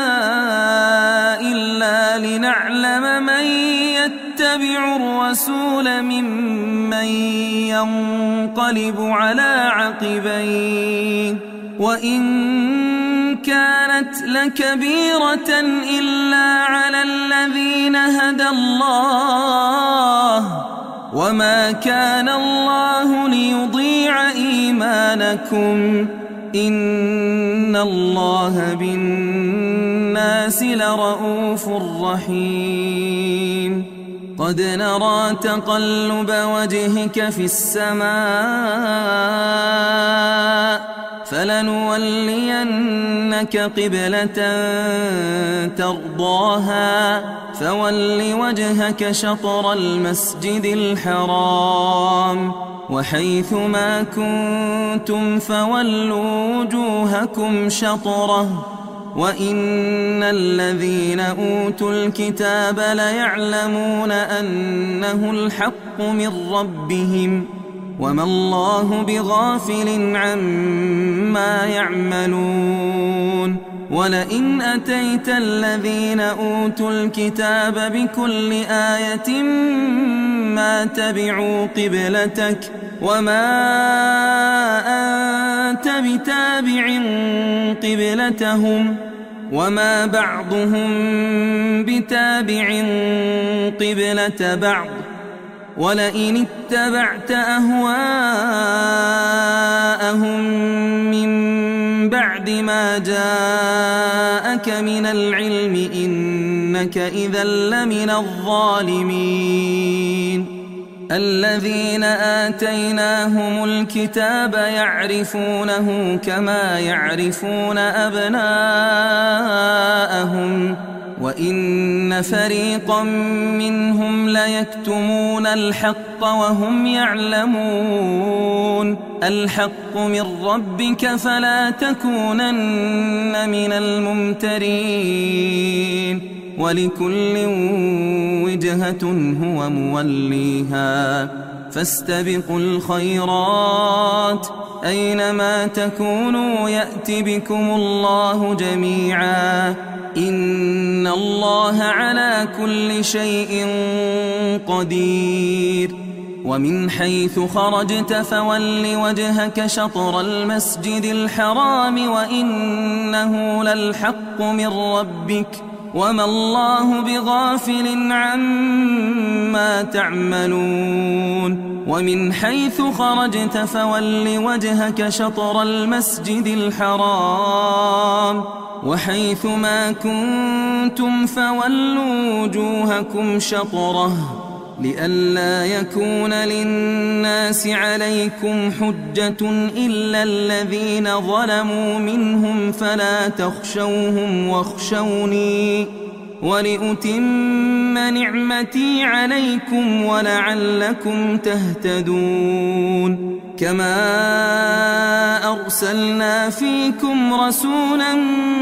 إلا لنعلم من يتبع الرسول ممن ينقلب على عقبيه وإن كانت لكبيرة إلا على الذين هدى الله وما كان الله ليضيع إيمانكم إن الله بالناس لرؤوف رحيم. قد نرى تقلب وجهك في السماء فلنولينك قبلة ترضاها فول وجهك شطر المسجد الحرام وحيث ما كنتم فولوا وجوهكم شطره وإن الذين أوتوا الكتاب ليعلمون أنه الحق من ربهم وما الله بغافل عما يعملون. ولئن أتيت الذين أوتوا الكتاب بكل آية ما تبعوا قبلتك وما أنت بتابع قبلتهم وما بعضهم بتابع قبلة بعض ولئن اتبعت أهواءهم من بعد ما جاءك من العلم إنك إذا لمن الظالمين. الذين آتيناهم الكتاب يعرفونه كما يعرفون أبناءهم وإن فريقا منهم ليكتمون الحق وهم يعلمون. الحق من ربك فلا تكونن من الممترين. ولكل وجهة هو موليها فاستبقوا الخيرات أينما تكونوا يأت بكم الله جميعا إن الله على كل شيء قدير ومن حيث خرجت فول وجهك شطر المسجد الحرام وإنه للحق من ربك وما الله بغافل عما تعملون ومن حيث خرجت فول وجهك شطر المسجد الحرام وحيث ما كنتم فولوا وجوهكم شطره لئلا يكون للناس عليكم حجة إلا الذين ظلموا منهم فلا تخشوهم واخشوني ولأتم نعمتي عليكم ولعلكم تهتدون كما أرسلنا فيكم رسولا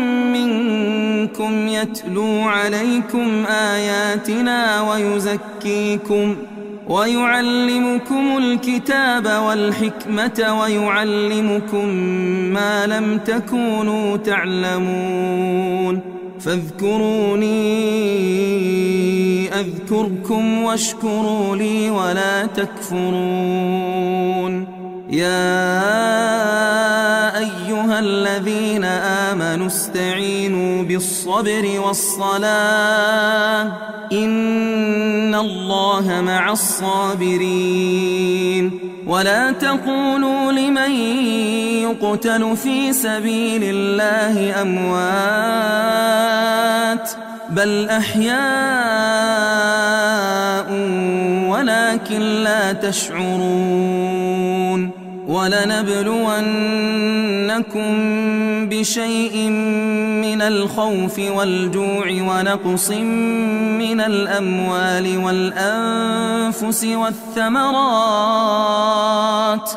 منكم يتلو عليكم آياتنا ويزكيكم ويعلمكم الكتاب والحكمة ويعلمكم ما لم تكونوا تعلمون فاذكروني أذكركم واشكروا لي ولا تكفرون يا أيها الذين آمنوا استعينوا بالصبر والصلاة إن الله مع الصابرين ولا تقولوا لمن يقتل في سبيل الله أموات بل أحياء ولكن لا تشعرون ولنبلونكم بشيء من الخوف والجوع ونقص من الأموال والأنفس والثمرات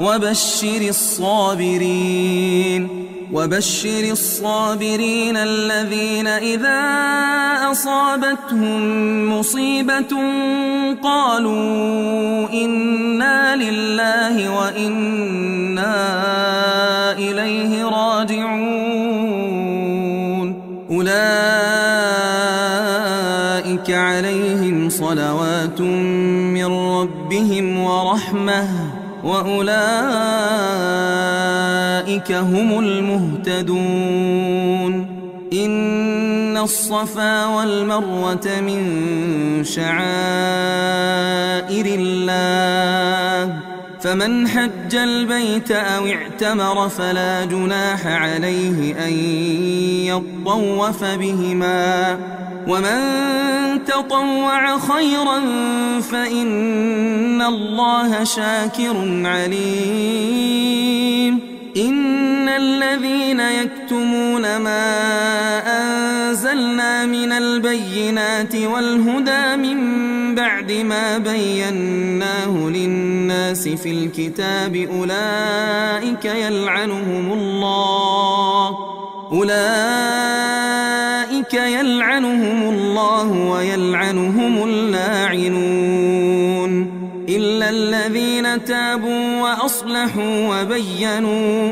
وبشر الصابرين الذين إذا أصابتهم مصيبة قالوا إنا لله وإنا إليه راجعون أولئك عليهم صلوات من ربهم ورحمة وأولئك هم المهتدون إن الصفا والمروة من شعائر الله فمن حج البيت أو اعتمر فلا جناح عليه أن يطوف بهما ومن تطوع خيرا فإن الله شاكر عليم إن الذين يكتمون ما أنزلنا من البينات والهدى من بعد ما بيناه للناس في الكتاب أولئك يلعنهم الله ويلعنهم اللاعنون إلا الذين تابوا وأصلحوا وبينوا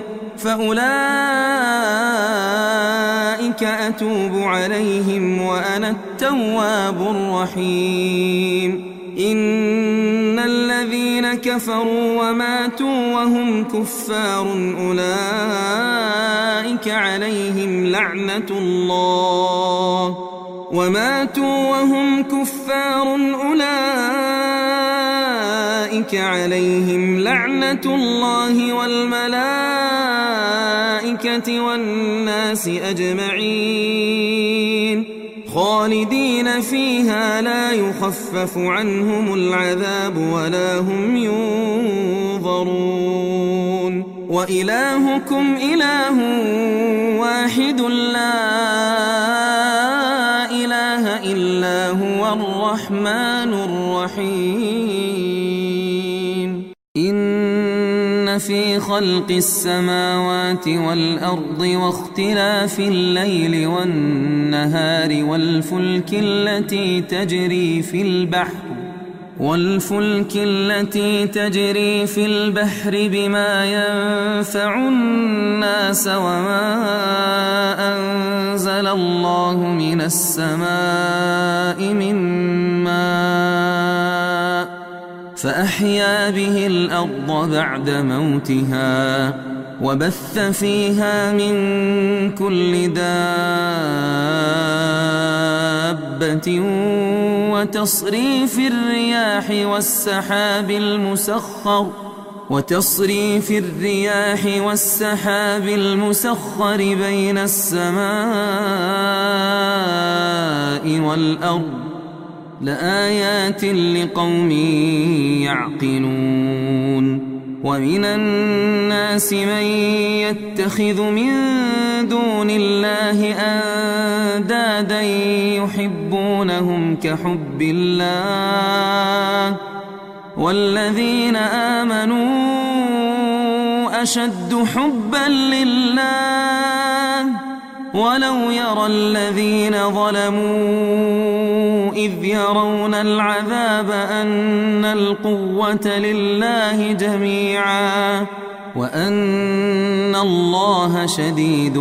فأولئك أتوب عليهم وأنا التواب الرحيم إن الذين كفروا وماتوا وهم كفار أولئك عليهم لعنة الله والملائكة والناس أجمعين خالدين فيها لا يخفف عنهم العذاب ولا هم ينظرون وإلهكم إله واحد لا إله إلا هو الرحمن الرحيم إن في خلق السماوات والأرض واختلاف الليل والنهار والفلك التي تجري في البحر والفلك التي تجري في البحر بما ينفع الناس وما أنزل الله من السماء من ماء فأحيا به الأرض بعد موتها وبث فيها من كل دابة وتصريف الرياح والسحاب المسخر بين السماء والأرض لآيات لقوم يعقلون ومن الناس من يتخذ من دون الله أندادا يحبونهم كحب الله والذين آمنوا أشد حبا لله ولو يرى الذين ظلموا إذ يرون العذاب أن القوة لله جميعا وأن الله شديد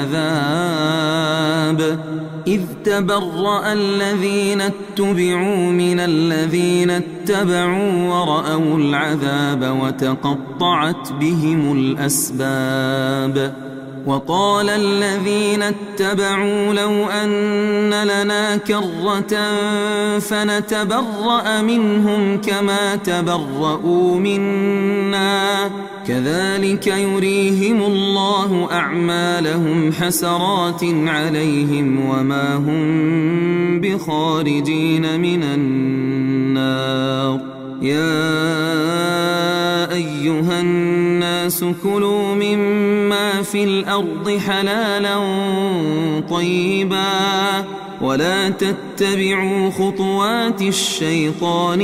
العذاب إذ تبرأ الذين اتبعوا من الذين اتبعوا ورأوا العذاب وتقطعت بهم الأسباب وقال الذين اتبعوا لو أن لنا كرة فنتبرأ منهم كما تبرؤوا منا كذلك يريهم الله أعمالهم حسرات عليهم وما هم بخارجين من النار يا أيها الناس كلوا مما في الأرض حلالا طيبا ولا تتبعوا خطوات الشيطان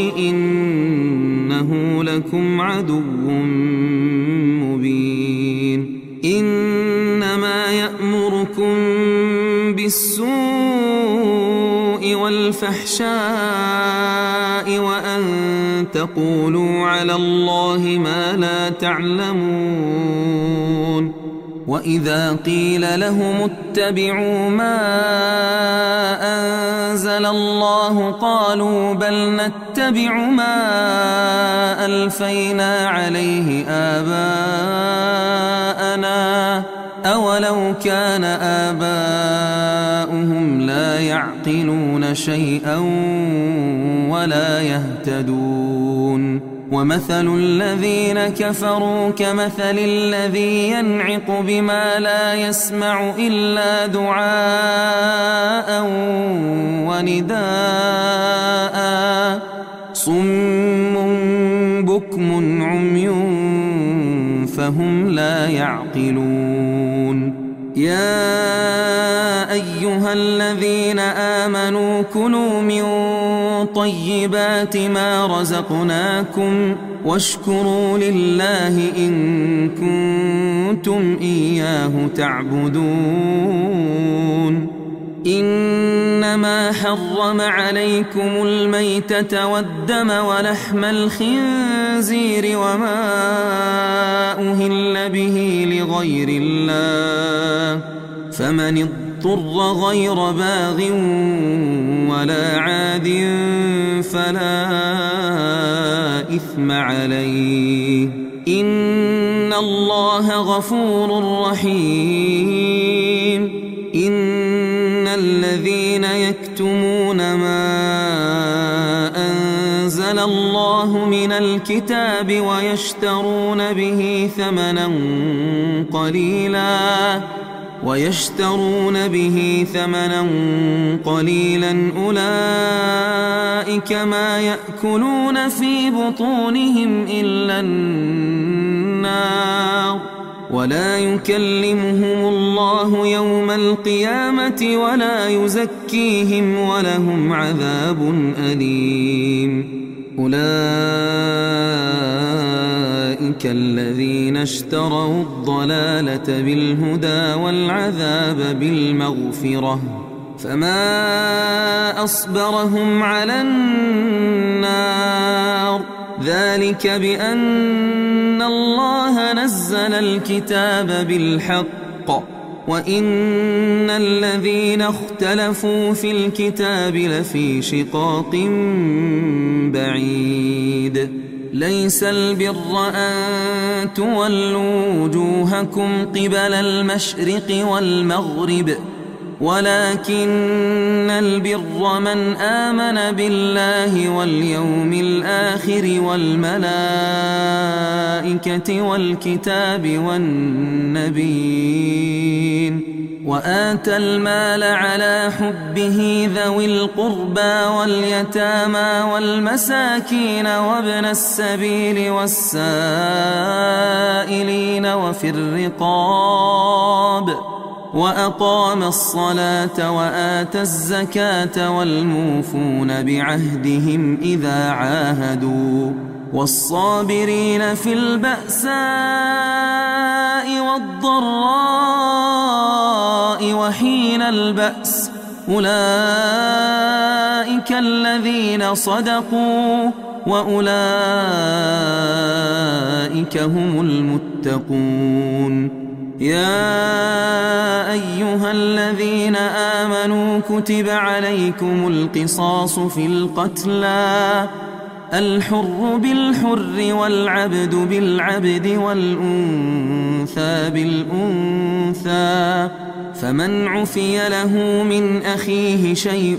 إنه لكم عدو مبين إنما يأمركم بالسوء والفحشاء وأن تقولوا على الله ما لا تعلمون وإذا قيل لهم اتبعوا ما أنزل الله قالوا بل نتبع ما ألفينا عليه آباءنا أولو كان آباؤهم لا يعقلون شيئا ولا يهتدون ومثل الذين كفروا كمثل الذي ينعق بما لا يسمع إلا دعاء ونداء صم بكم عمي فهم لا يعقلون يا أيها الذين آمنوا كلوا من طيبات ما رزقناكم واشكروا لله إن كنتم إياه تعبدون إنما حرم عليكم الميتة والدم ولحم الخنزير وما أهل به لغير الله فمن اضطر غير باغ ولا عاد فلا إثم عليه إن الله غفور رحيم إن الذين يكتمون ما أنزل الله من الكتاب ويشترون به ثمنا قليلا أولئك ما يأكلون في بطونهم إلا النار ولا يكلمهم الله يوم القيامة ولا يزكيهم ولهم عذاب أليم أولئك الذين اشتروا الضلالة بالهدى والعذاب بالمغفرة فما أصبرهم على النار ذلك بأن الله نزل الكتاب بالحق وإن الذين اختلفوا في الكتاب لفي شقاق بعيد ليس البر أن تولوا وجوهكم قبل المشرق والمغرب ولكن البر من آمن بالله واليوم الآخر والملائكة والكتاب والنبيين وآتى المال على حبه ذوي القربى واليتامى والمساكين وابن السبيل والسائلين وفي الرقاب وأقام الصلاة وآتى الزكاة والموفون بعهدهم إذا عاهدوا والصابرين في البأساء والضراء وحين البأس أولئك الذين صدقوا وأولئك هم المتقون يا أيها الذين آمنوا كتب عليكم القصاص في القتلى الحر بالحر والعبد بالعبد والأنثى بالأنثى فمن عفي له من أخيه شيء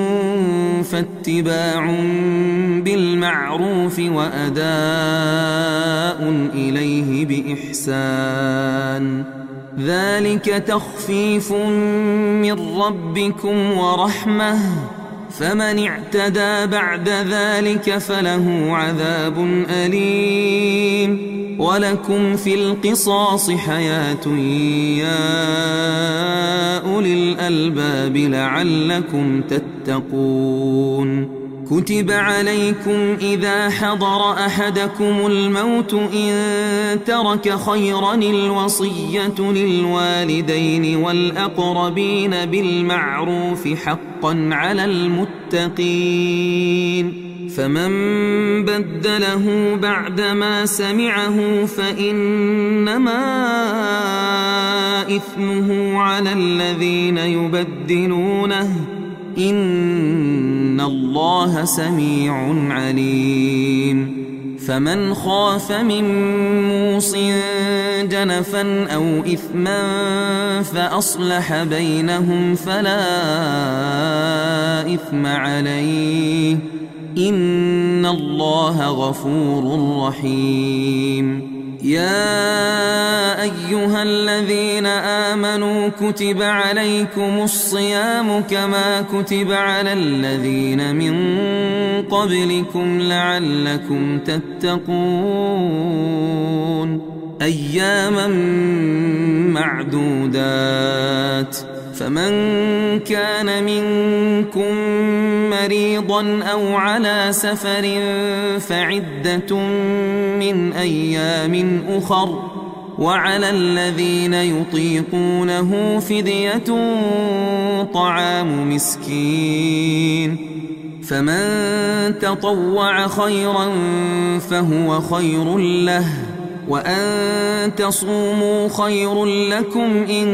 فاتباع بالمعروف وأداء إليه بإحسان ذلك تخفيف من ربكم ورحمة فمن اعتدى بعد ذلك فله عذاب أليم ولكم في القصاص حياة يا أولي الألباب لعلكم تتقون كتب عليكم إذا حضر أحدكم الموت إن ترك خيرا الوصية للوالدين والأقربين بالمعروف حقا على المتقين فمن بدله بعدما سمعه فإنما إثمه على الذين يبدلونه إن الله سميع عليم فمن خاف من موص جنفا أو إثما فأصلح بينهم فلا إثم عليه إن الله غفور رحيم يا أيها الذين آمنوا كتب عليكم الصيام كما كتب على الذين من قبلكم لعلكم تتقون أياما معدودات فمن كان منكم مريضا أو على سفر فعدة من أيام أخر وعلى الذين يطيقونه فدية طعام مسكين فمن تطوع خيرا فهو خير له وأن تصوموا خير لكم إن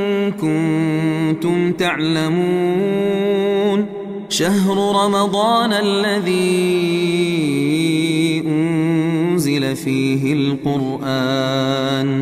كنتم تعلمون شهر رمضان الذي أنزل فيه القرآن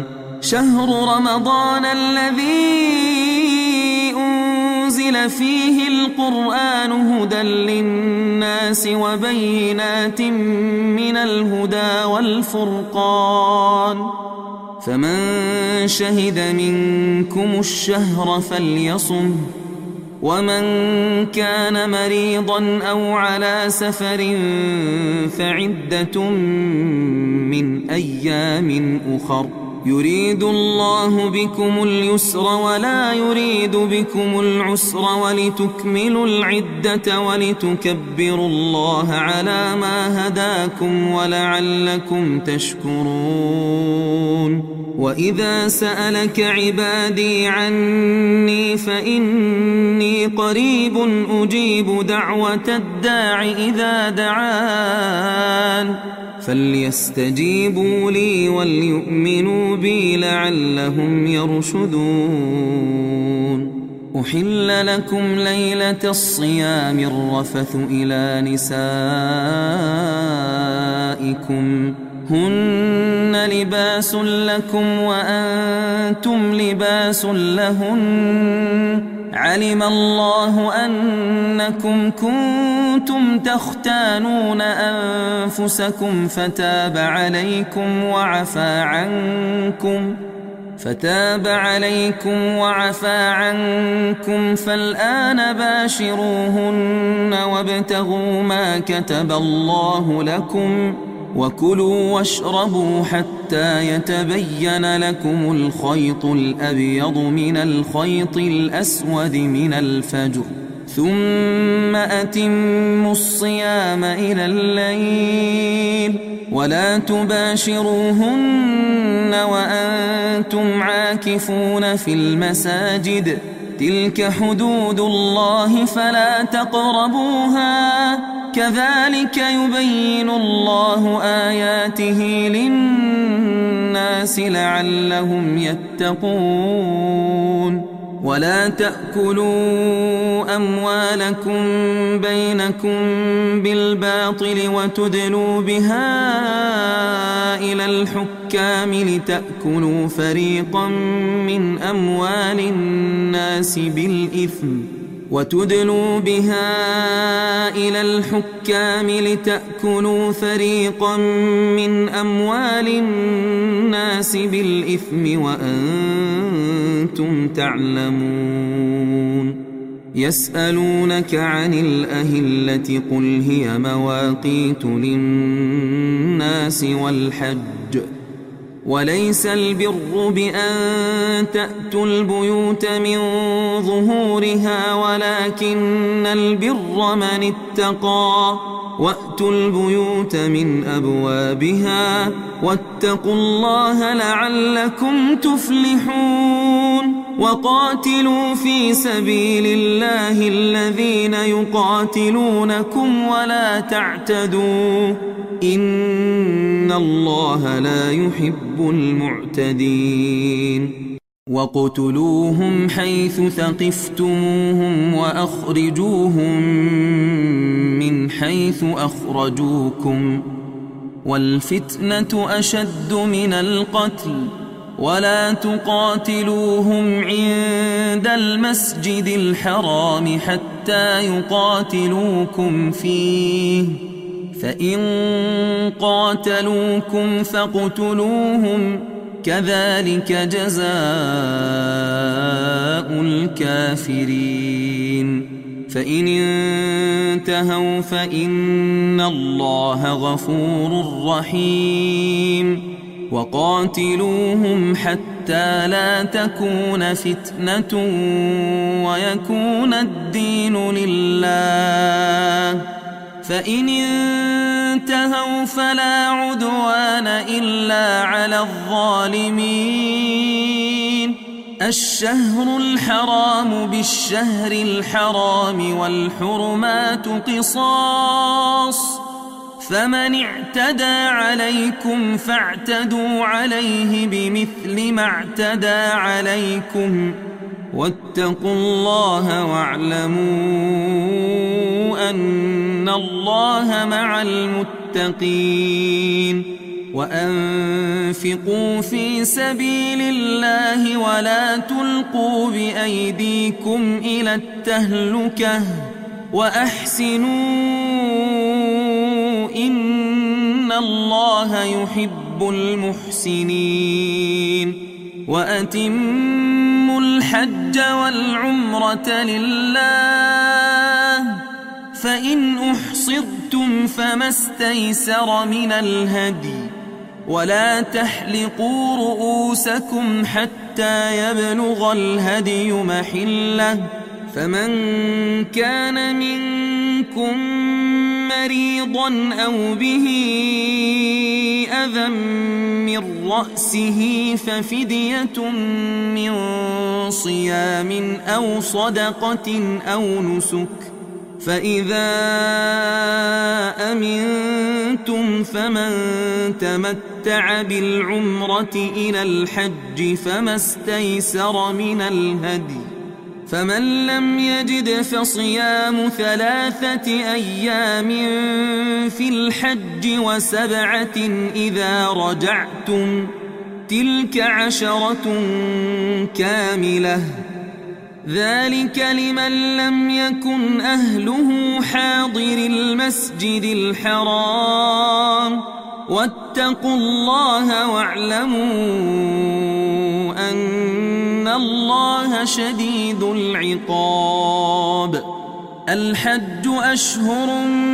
هدى للناس وبينات من الهدى والفرقان فمن شهد منكم الشهر فليصم ومن كان مريضا أو على سفر فعدة من أيام أخر يريد الله بكم اليسر ولا يريد بكم العسر ولتكملوا العدة ولتكبروا الله على ما هداكم ولعلكم تشكرون وإذا سألك عبادي عني فإني قريب أجيب دعوة الداع إذا دعان فليستجيبوا لي وليؤمنوا بي لعلهم يرشدون. أحل لكم ليلة الصيام الرفث إلى نسائكم هن لباس لكم وأنتم لباس لهن علم الله أنكم كنتم تختانون أنفسكم فتاب عليكم وعفى عنكم فالآن باشروهن وابتغوا ما كتب الله لكم وكلوا واشربوا حتى يتبين لكم الخيط الأبيض من الخيط الأسود من الفجر ثم أتموا الصيام إلى الليل ولا تباشروهن وأنتم عاكفون في المساجد تلك حدود الله فلا تقربوها كذلك يبين الله آياته للناس لعلهم يتقون. ولا تأكلوا أموالكم بينكم بالباطل وتدلوا بها إلى الحكام لتأكلوا فريقا من أموال الناس بالإثم وأنتم تعلمون. يسألونك عن الأهلة قل هي مواقيت للناس والحج وليس البر بأن تأتوا البيوت من ظهورها ولكن البر من اتقى وأتوا البيوت من أبوابها واتقوا الله لعلكم تفلحون. وقاتلوا في سبيل الله الذين يقاتلونكم ولا تعتدوا إن الله لا يحب المعتدين. وقتلوهم حيث ثقفتموهم وأخرجوهم من حيث أخرجوكم والفتنة أشد من القتل ولا تقاتلوهم عند المسجد الحرام حتى يقاتلوكم فيه فإن قاتلوكم فاقتلوهم كذلك جزاء الكافرين. فإن انتهوا فإن الله غفور رحيم. وقاتلوهم حتى لا تكون فتنة ويكون الدين لله فإن انتهوا فلا عدوان إلا على الظالمين. الشهر الحرام بالشهر الحرام والحرمات قصاص فمن اعتدى عليكم فاعتدوا عليه بمثل ما اعتدى عليكم واتقوا الله واعلموا أن الله مع المتقين. وأنفقوا في سبيل الله ولا تلقوا بأيديكم إلى التهلكة وأحسنوا إن الله يحب المحسنين. وأتموا الحج والعمرة لله فإن أحصرتم فما استيسر من الهدي ولا تحلقوا رؤوسكم حتى يبلغ الهدي محله فمن كان منكم مريضا أو به أذى من رأسه ففدية من صيام أو صدقة أو نسك، فإذا أمنتم فمن تمتع بالعمرة إلى الحج فما استيسر من الهدي، فمن لم يجد فصيام 3 أيام في الحج و7 إذا رجعتم، تلك 10 كاملة، ذلك لمن لم يكن أهله حاضر المسجد الحرام، واتقوا الله واعلموا أن الله شديد العقاب. الحج أشهر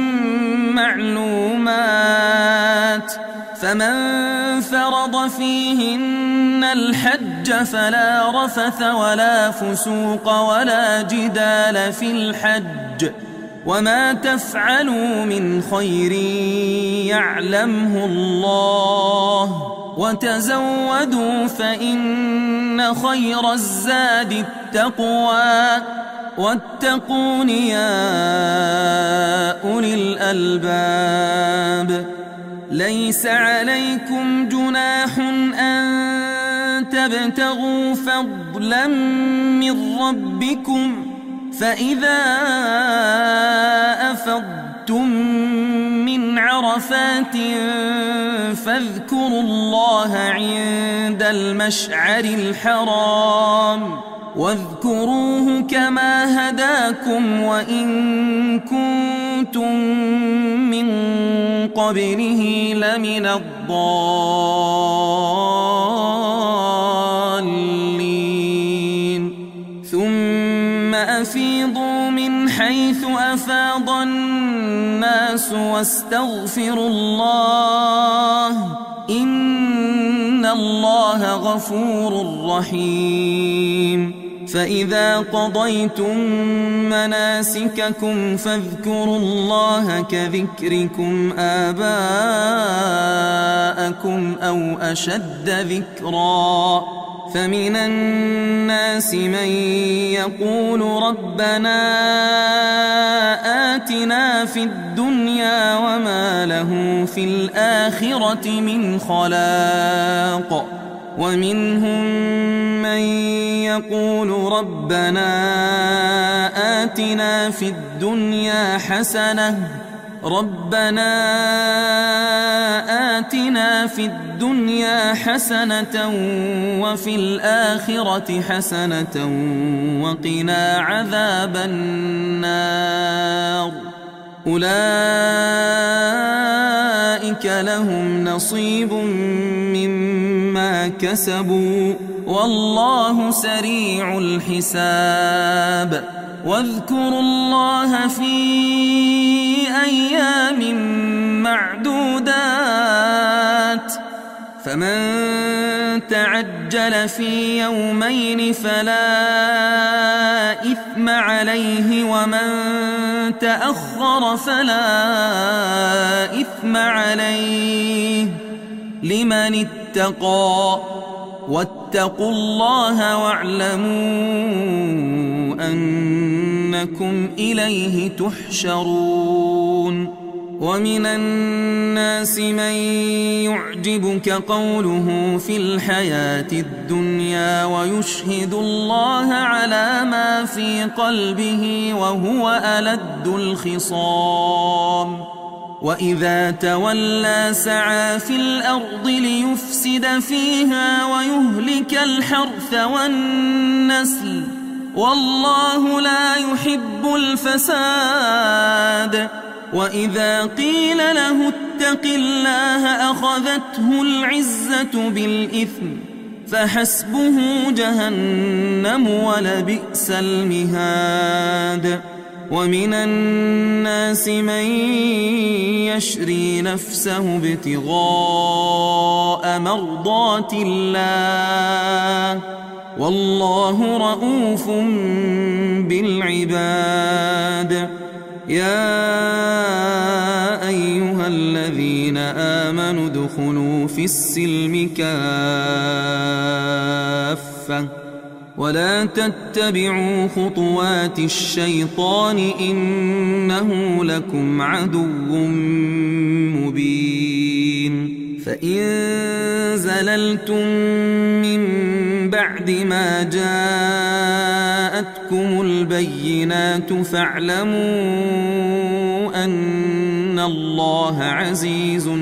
معلومات، فمن فرض فيهن الحج فلا رفث ولا فسوق ولا جدال في الحج، وما تفعلوا من خير يعلمه الله، وتزودوا فإن خير الزاد التقوى، واتقون يا أولي الألباب. ليس عليكم جناح أن تبتغوا فضلا من ربكم، فإذا أفضتم من عرفات فاذكروا الله عند المشعر الحرام، واذكروه كما هداكم وإن كنتم من قبله لمن الضالين. ثم أفيضوا من حيث أفاض الناس واستغفروا الله، إن الله غفور رحيم. فإذا قضيتم مناسككم فاذكروا الله كذكركم آباءكم أو أشد ذكرا، فمن الناس من يقول ربنا آتنا في الدنيا وما له في الآخرة من خلاق، ومنهم من يقول ربنا آتنا في الدنيا حسنة وفي الآخرة حسنة وقنا عذاب النار. أولئك لهم نصيب مما كسبوا والله سريع الحساب. واذكروا الله في أيام معدودات، فمن تعجل في يومين فلا إثم عليه، ومن تأخر فلا إثم عليه لمن اتقى، واتقوا الله واعلموا أنكم إليه تحشرون. ومن الناس من يعجبك قوله في الحياة الدنيا ويشهد الله على ما في قلبه وهو ألد الخصام، وإذا تولى سعى في الأرض ليفسد فيها ويهلك الحرث والنسل، والله لا يحب الفساد. وإذا قيل له اتق الله أخذته العزة بالإثم، فحسبه جهنم ولبئس المهاد. ومن الناس من يشري نفسه ابتغاء مرضات الله، والله رؤوف بالعباد. يا أيها الذين آمنوا ادخلوا في السلم كافة ولا تتبعوا خطوات الشيطان إنه لكم عدو مبين فإن زللتم من بعد ما جاءتكم البينات فاعلموا أن الله عزيز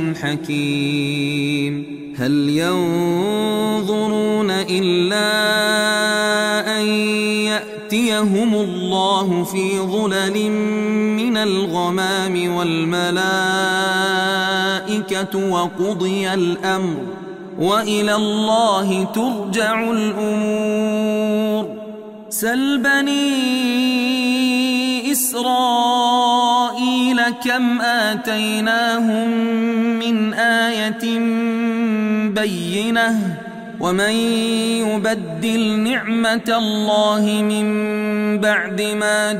حكيم هل ينظرون إلا أن يأتيهم الله في ظلل من الغمام والملائكة وقضي الأمر وإلى الله ترجع الأمور سل بني إسرائيل كم آتيناهم من آية بينة ومن يبدل نعمة الله من بعد ما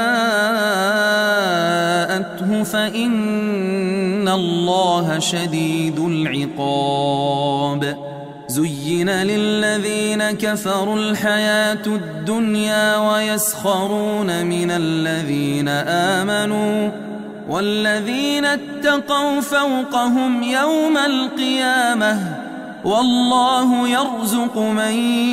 جاءته فإن الله شديد العقاب زين للذين كفروا الحياة الدنيا ويسخرون من الذين آمنوا والذين اتقوا فوقهم يوم القيامة والله يرزق من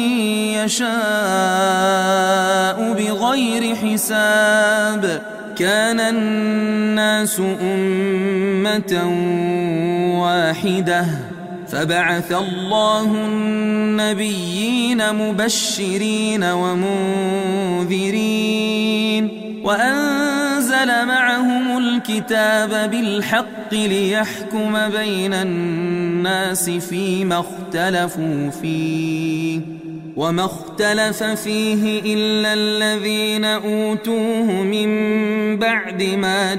يشاء بغير حساب كان الناس أمة واحدة فبعث الله النبيين مبشرين ومنذرين وأنزل معهم الكتاب بالحق ليحكم بين الناس فيما اختلفوا فيه وما اختلف فيه إلا الذين أوتوه من بعد ما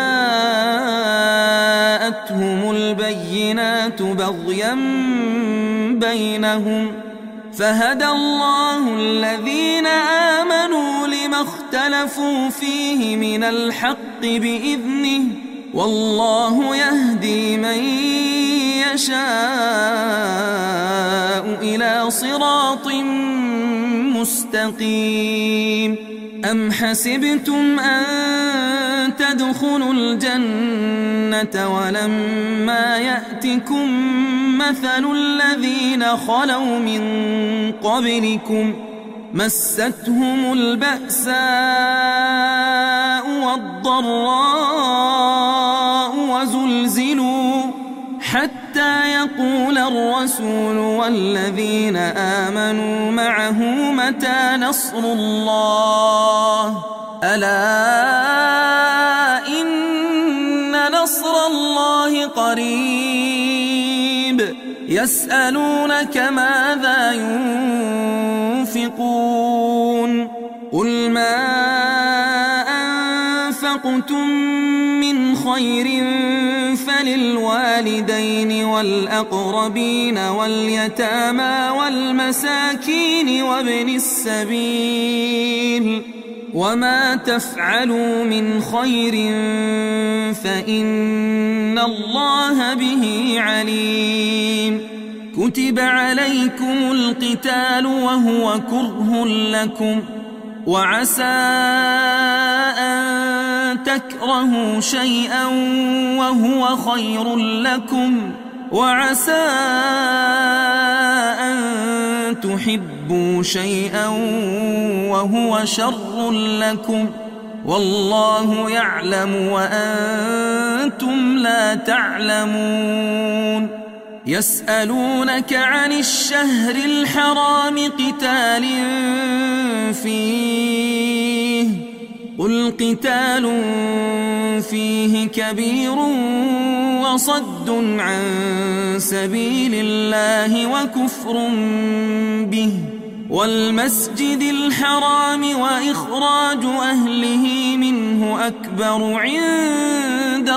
جاءتهم البينات بغيا بينهم فهدى الله الذين آمنوا لما اختلفوا فيه من الحق بإذنه والله يهدي من يشاء إلى صراط مستقيم أم حسبتم أن تدخلوا الجنة ولما يأتكم مثل الذين خلوا من قبلكم مستهم البأساء والضراء وزلزلوا حتى يقول الرسول والذين آمنوا معه متى نصر الله ألا إن نصر الله قريب يسألونك ماذا ينفقون قل ما أنفقتم من خير فللوالدين والأقربين واليتامى والمساكين وابن السبيل وما تفعلوا من خير فإن الله به عليم كتب عليكم القتال وهو كره لكم وعسى أن تكرهوا شيئا وهو خير لكم وعسى أن تحبوا شيئا وهو شر لكم والله يعلم وأنتم لا تعلمون يسألونك عن الشهر الحرام قتال فيه قل قتال فيه كبير وصد عن سبيل الله وكفر به والمسجد الحرام وإخراج أهله منه أكبر عند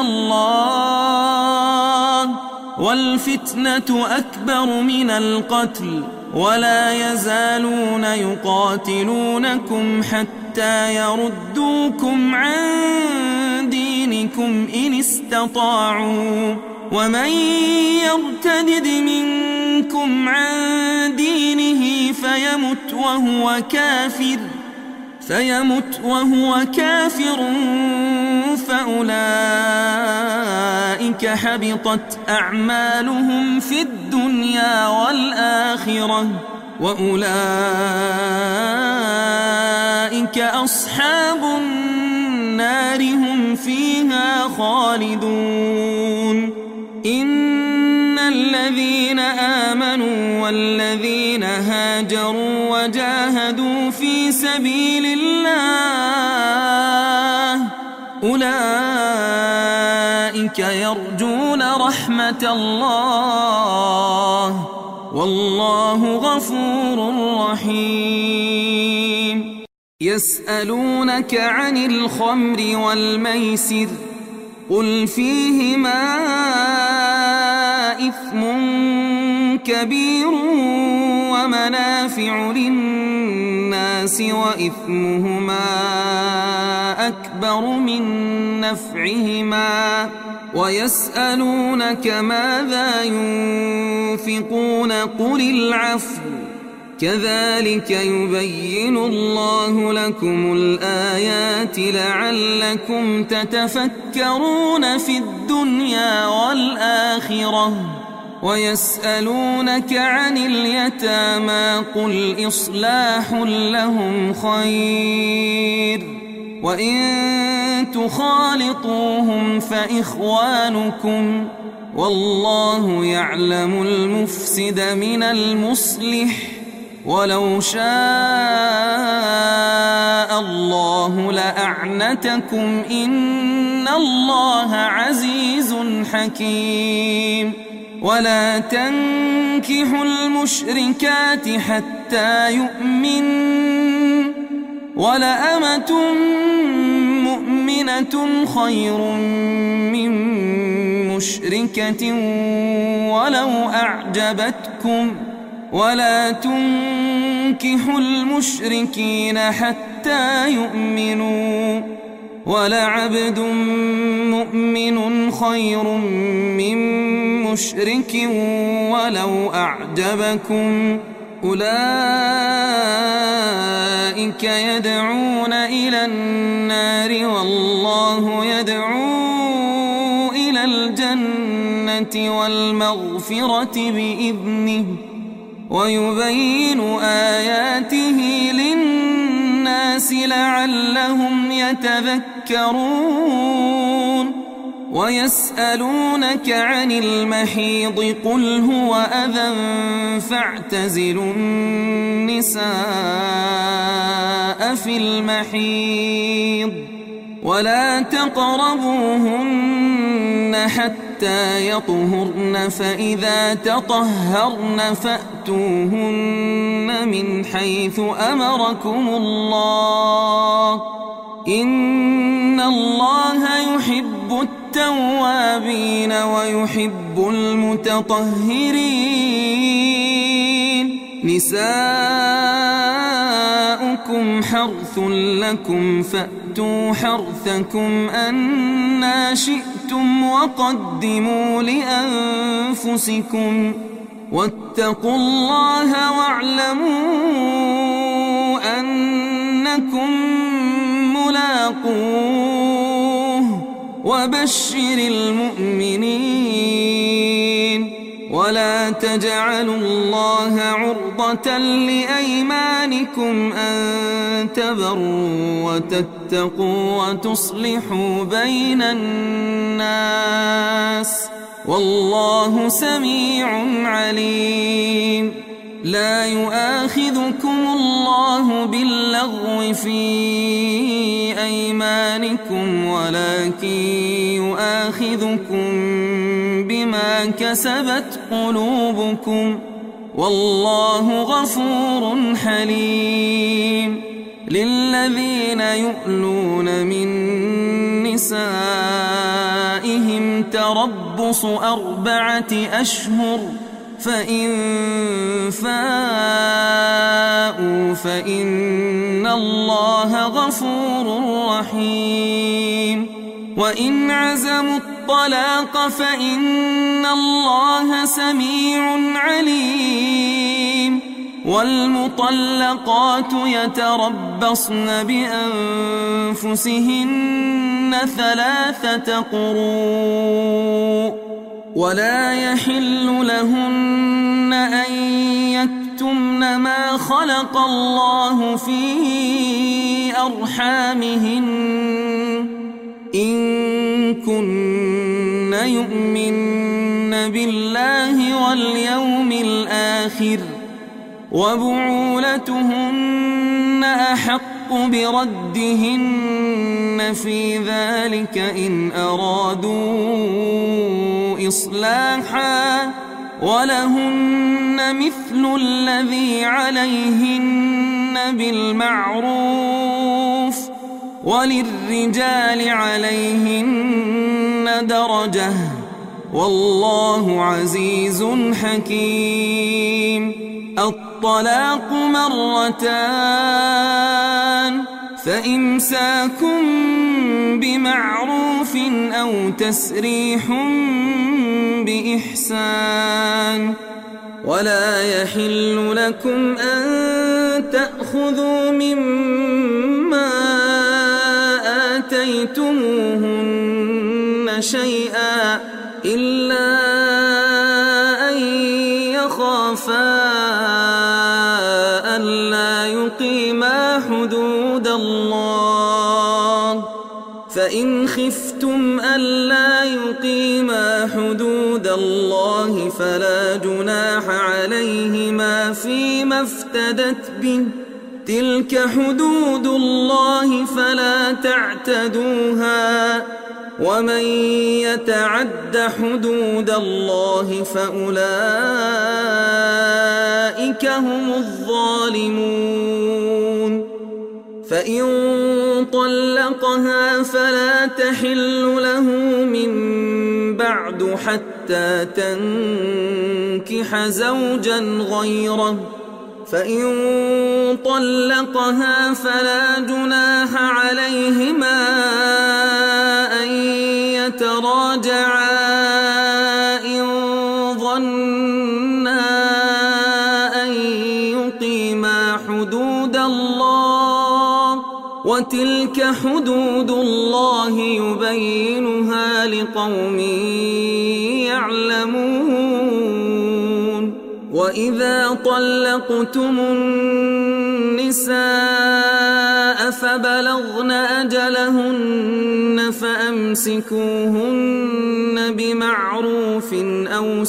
الله والفتنة أكبر من القتل ولا يزالون يقاتلونكم حتى يردوكم عن دينكم إن استطاعوا ومن يرتدد منكم عن دينه فيمت وهو كافر فأولئك حبطت أعمالهم في الدنيا والآخرة وأولئك أصحاب النار هم فيها خالدون. إن الذين آمنوا والذين هاجروا وجاهدوا في سبيل الله أولئك يرجون رحمة الله والله غفور رحيم. يسألونك عن الخمر والميسر قل فيهما إثم كبير ومنافع للناس وإثمهما أكبر من نفعهما ويسألونك ماذا ينفقون قل العفو كذلك يبين الله لكم الآيات لعلكم تتفكرون في الدنيا والآخرة. ويسألونك عن اليتامى قل إصلاح لهم خير وإن تخالطوهم فإخوانكم والله يعلم المفسد من المصلح ولو شاء الله لأعنتكم إن الله عزيز حكيم. ولا تنكحوا المشركات حتى يؤمن ولأمة مؤمنة خير من مشركة ولو أعجبتكم ولا تنكحوا المشركين حتى يؤمنوا ولعبد مؤمن خير من مشرك ولو أعجبكم أولئك يدعون إلى النار والله يدعو إلى الجنة والمغفرة بإذنه ويبين آياته للناس لعلهم يتذكرون. ويسألونك عن المحيض قل هو أذى فاعتزلوا النساء في المحيض ولا تقربوهن حتى يطهرن فإذا تطهرن فأتوهن من حيث أمركم الله إن الله يحب التوابين ويحب المتطهرين. نساؤكم حرث لكم فأتوا حرثكم أنى شئتم وقدموا لأنفسكم واتقوا الله واعلموا أنكم ملاقوه وبشر المؤمنين. ولا تجعلوا الله عرضة لأيمانكم أن تبروا وتتقوا وتصلحوا بين الناس والله سميع عليم. لا يؤاخذكم الله باللغو في أيمانكم ولكن يؤاخذكم بما كسبت قلوبكم والله غفور حليم. للذين يؤلون من نسائهم تربص 4 أشهر فإن فاءوا فإن الله غفور رحيم وإن عزموا الطلاق فإن الله سميع عليم والمطلقات يتربصن بأنفسهن 3 قروء ولا يحل لهن أن يكتمن ما خلق الله في أرحامهن إن كن يؤمن بالله واليوم الآخر وبعولتهن أحق بردهن في ذلك إن أرادوا إصلاحا ولهن مثل الذي عليهن بالمعروف وللرجال عليهن درجة والله عزيز حكيم الطلاق 2 فإمساك بمعروف أو تسريح بإحسان ولا يحل لكم أن تأخذوا مما آتيتموهن شيئا إلا أن يخافا ألا يقيما حدود الله فإن خفتم ألا يقيما حدود الله فلا جناح عليهما فيما افتدت به تلك حدود الله فلا تعتدوها ومن يتعد حدود الله فأولئك هم الظالمون فإن طلقها فلا تحل له من بعد حتى تنكح زوجا غيره فإن طلقها فلا جناح عليهما أن يتراجعا إن ظنا أن يقيما حدود الله وتلك حدود الله يبينها لقوم يعلمون وإذا طلقتم النساء فبلغن أجلهن فأمسكوهن بمعروف أو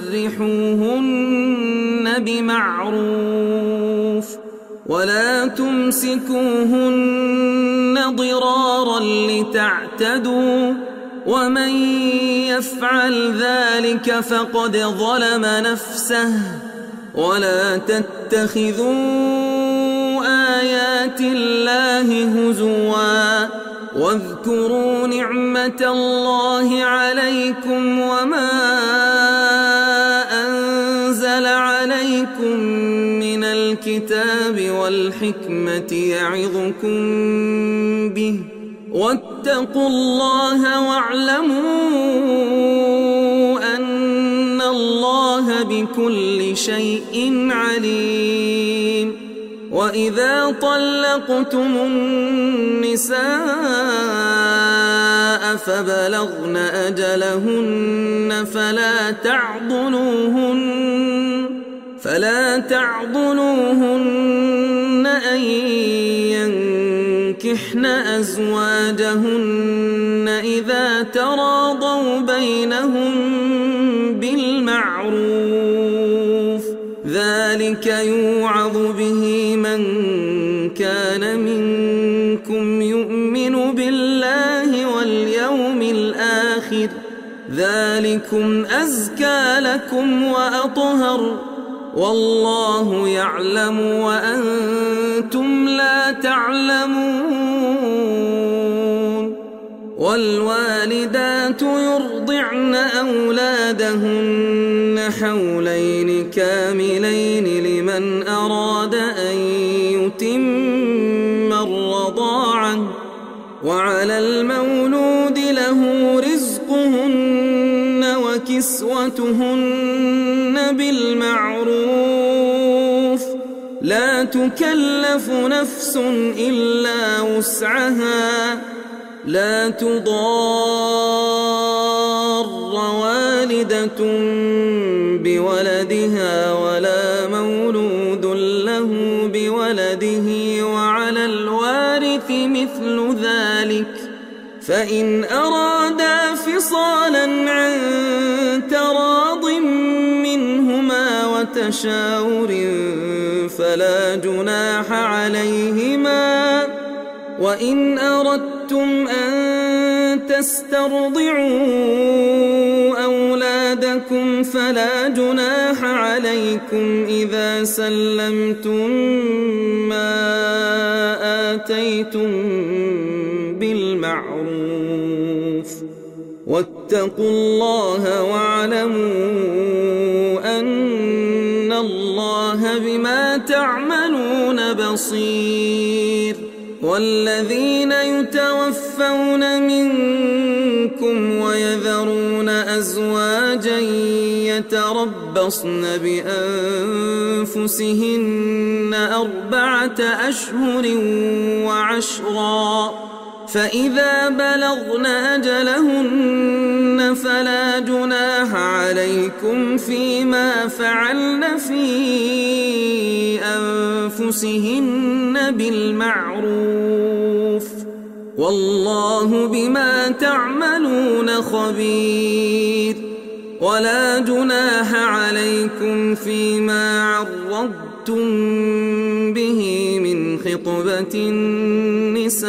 سرحوهن بمعروف ولا تمسكوهن ضرارا لتعتدوا ومن يفعل ذلك فقد ظلم نفسه ولا تتخذوا آيات الله هزوا واذكروا نعمة الله عليكم وما أنزل عليكم من الكتاب والحكمة يعظكم به واتقوا الله واعلموا أن الله بكل شيء عليم وإذا طلقتم النساء فبلغن أجلهن فلا تعضلوهن أن ينكحن أزواجهن إذا تراضوا بينهم بالمعروف ذلك يوعظ به من كان منكم يؤمن بالله واليوم الآخر ذلكم أزكى لكم وأطهر والله يعلم وأنتم لا تعلمون والوالدات يرضعن أولادهن حولين كاملين لمن أراد أن يتم الرضاعة وعلى المولود له رزقهن وكسوتهن بالمعروف لا تكلف نفس إلا وسعها لا تضار والدة بولدها ولا مولود له بولده وعلى الوارث مثل ذلك فإن أرادا فصالا عن تراض منهما وتشاور فلا جناح عليهما وإن أردتم أن تسترضعوا أولادكم فلا جناح عليكم إذا سلمتم ما آتيتم بالمعروف واتقوا الله واعلموا أن الله بما تعملون بصير والذين يتوفون منكم ويذرون أزواجا يتربصن بأنفسهن 4 أشهر وعشرا فإذا بلغن أجلهن فلا جناح عليكم فيما فعلن في أنفسهن بالمعروف والله بما تعملون خبير ولا جناح عليكم فيما عرضتم به من خطبة النساء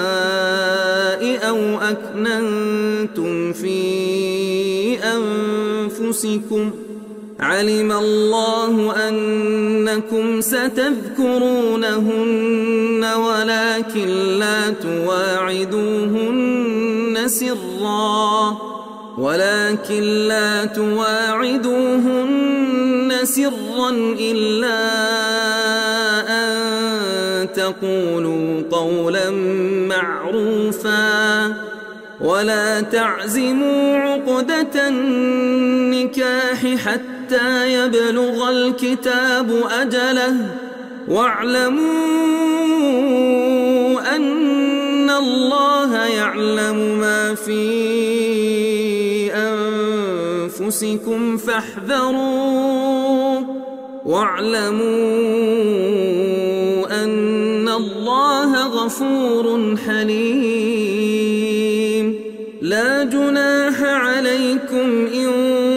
أو أكننتم في أنفسكم علم الله أنكم ستذكرونهن ولكن لا تواعدوهن سرا إلا أن تقولوا قولا معروفا ولا تعزموا عقدة النكاح حتى يبلغ الكتاب أجله واعلموا أن الله يعلم ما في أنفسكم فاحذروا واعلموا أن الله غفور حليم لا جناح عليكم إن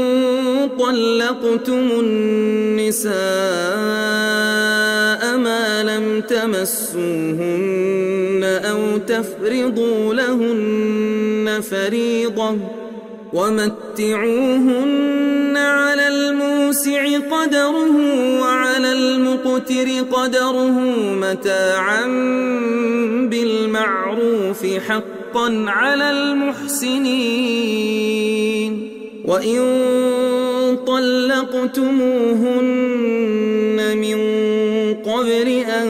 طلقتم النساء ما لم تمسوهن أو تفرضوا لهن فريضة ومتعوهن على الموسع قدره وعلى المقتر قدره متاعا بالمعروف حقا على المحسنين وإن طلقتموهن من قبل أن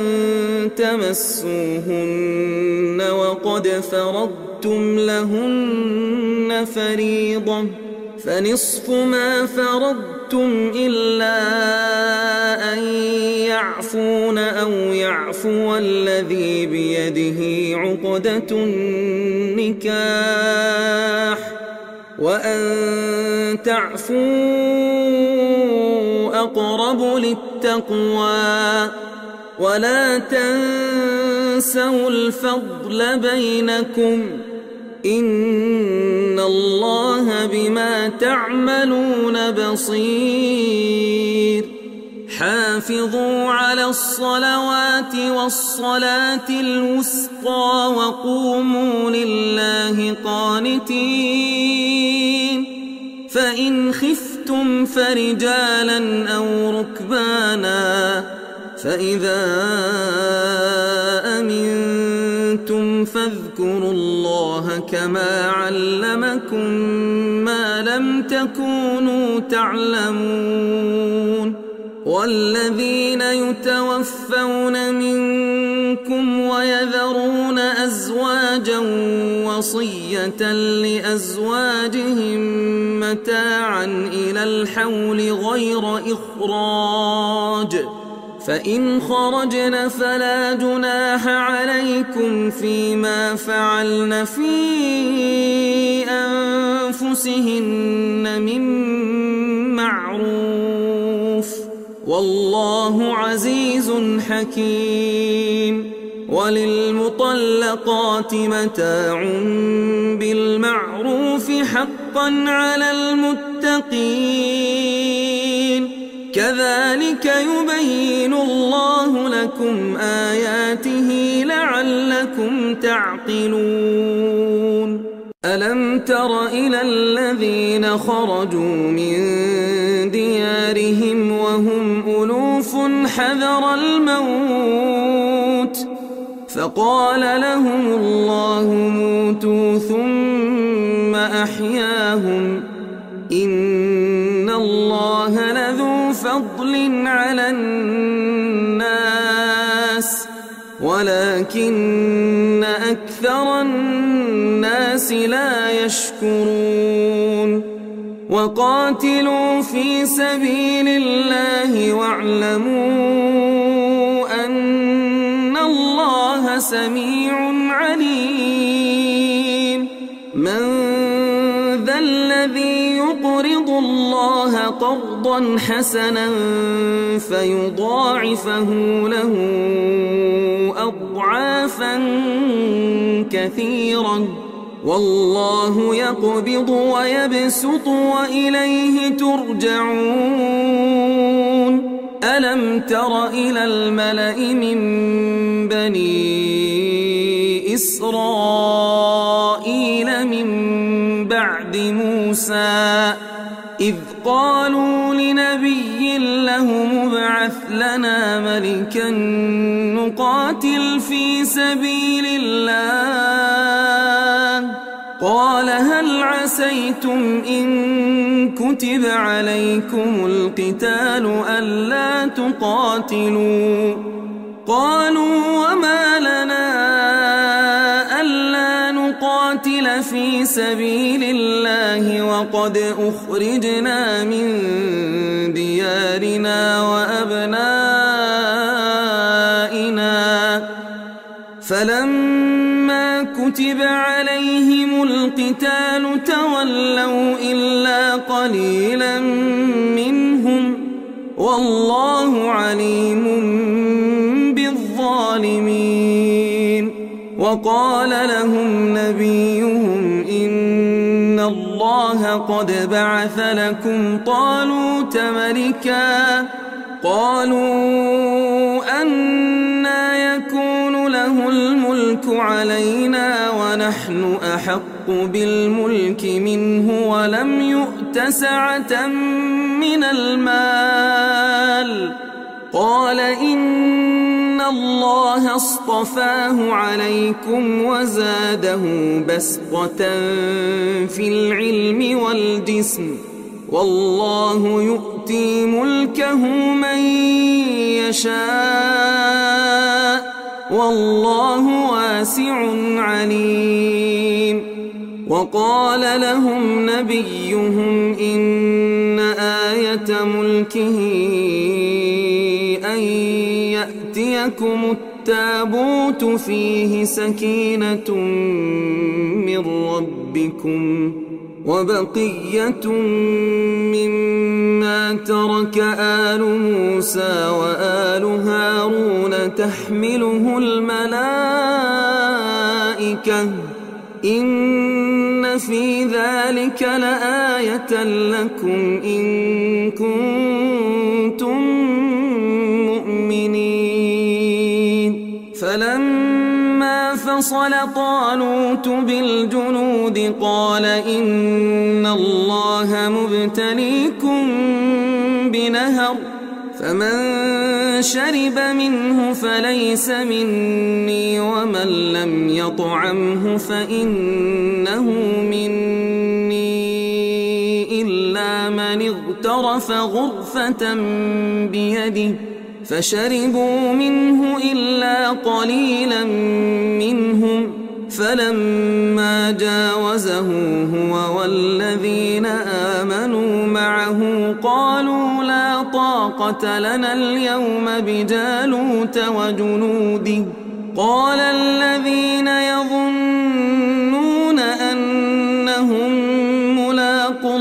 تمسوهن وقد فرضتم لهن فريضة فنصف ما فرضتم إلا أن يعفون أو يعفو الذي بيده عقدة النكاح وأن تعفوا أقرب للتقوى ولا تنسوا الفضل بينكم إن الله بما تعملون بصير حافظوا على الصلوات والصلاة الوسطى وقوموا لله قانتين فإن خفتم فرجالا أو ركبانا فإذا أمنتم فاذكروا الله كما علمكم ما لم تكونوا تعلمون والذين يتوفون منكم ويذرون أزواجا وصية لأزواجهم متاعا إلى الحول غير إخراج فإن خرجن فلا جناح عليكم فيما فعلن في أنفسهن من معروف والله عزيز حكيم. وللمطلقات متاع بالمعروف حقا على المتقين كذلك يبين الله لكم آياته لعلكم تعقلون. ألم تر إلى الذين خرجوا من ديارهم وهم ألوف حذر الموت فقال لهم الله موتوا ثم أحياهم إن الله لذو فضل على الناس ولكن أكثر الناس لا يشكرون. وقاتلوا في سبيل الله واعلموا أن الله سميع عليم. من ذا الذي يقرض الله قرضا حسنا فيضاعفه له أضعافا كثيرا والله يقبض ويبسط وإليه ترجعون. ألم تر إلى الملأ من بني إسرائيل من بعد موسى إذ قالوا لنبي له ابعث لنا ملكا نقاتل في سبيل الله قال هل عسيتم إن كتب عليكم القتال ألا تقاتلوا قالوا وما لنا ألا نقاتل في سبيل الله وقد أخرجنا من ديارنا وأبنائنا فلما كتب عليهم القتال تولوا إلا قليلا منهم والله عليم بالظالمين. وقال لهم نبيهم إن الله قد بعث لكم طالوت ملكا قالوا أنى يكون له الملك علينا ونحن أحق بالملك منه ولم يؤت سعة من المال قال إن الله اصطفاه عليكم وزاده بسطة في العلم والجسم والله يؤتي ملكه من يشاء والله واسع عليم. وقال لهم نبيهم إن آية ملكه أن يأتيكم التابوت فيه سكينة من ربكم وبقية مما ترك آل موسى وآل هارون تحمله الملائكة إن في ذلك لآية لكم إن كنتم مؤمنين. فلما فصل طالوت بالجنود قال إن الله مبتليكم بنهر فمن شرب منه فليس مني ومن لم يطعمه فإنه مني إلا من من اغترف غرفة بيده فشربوا منه إلا قليلا منهم فلما جاوزه هو والذين آمنوا معه قالوا لا طاقة لنا اليوم بجالوت وجنوده قال الذين يظنون أنهم ملاقو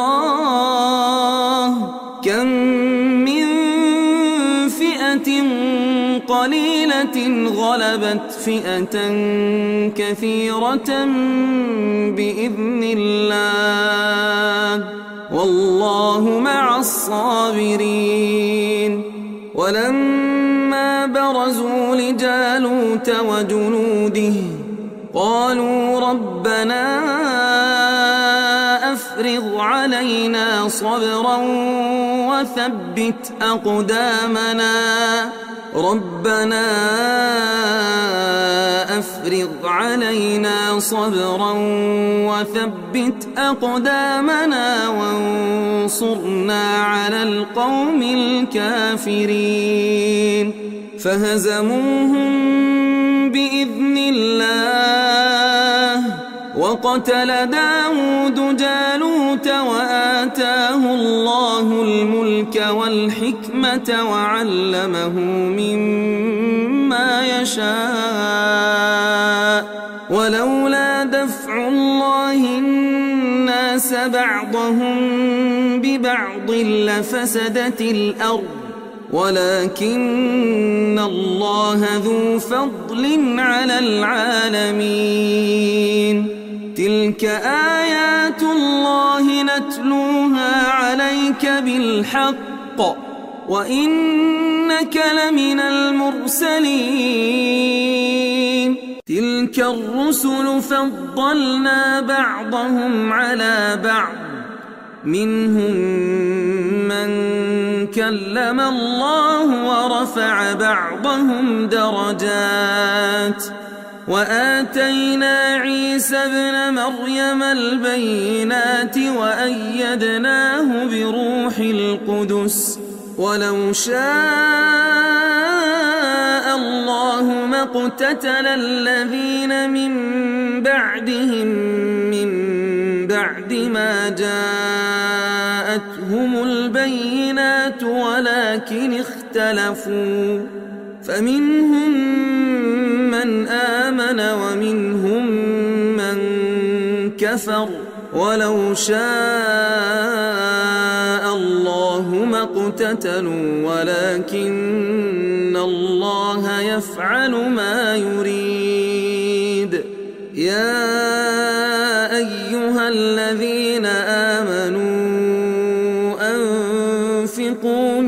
الله كم من فئة قليلة غلبت فئة كثيرة بإذن الله والله مع الصابرين ولما برزوا لجالوت وجنوده قالوا ربنا أفرغ علينا صبرا وثبت أقدامنا ربنا أفرغ علينا صبرا وثبت أقدامنا وانصرنا على القوم الكافرين فهزموهم بإذن الله وقتل داود جالوت وآتاه الله الملك والحكمة وعلمه مما يشاء ولولا دفع الله الناس بعضهم ببعض لفسدت الأرض ولكن الله ذو فضل على العالمين تلك آيات الله نتلوها عليك بالحق وإنك لمن المرسلين تلك الرسل فضلنا بعضهم على بعض منهم من كلم الله ورفع بعضهم درجات وآتينا عيسى ابن مريم البينات وأيدناه بروح القدس ولو شاء الله ما اقتتل الذين من بعدهم من بعد ما جاءتهم البينات ولكن اختلفوا فمنهم من آمن ومنهم من كفر ولو شاء الله ما اقتتلوا ولكن الله يفعل ما يريد يا أيها الذين آمنوا أنفقوا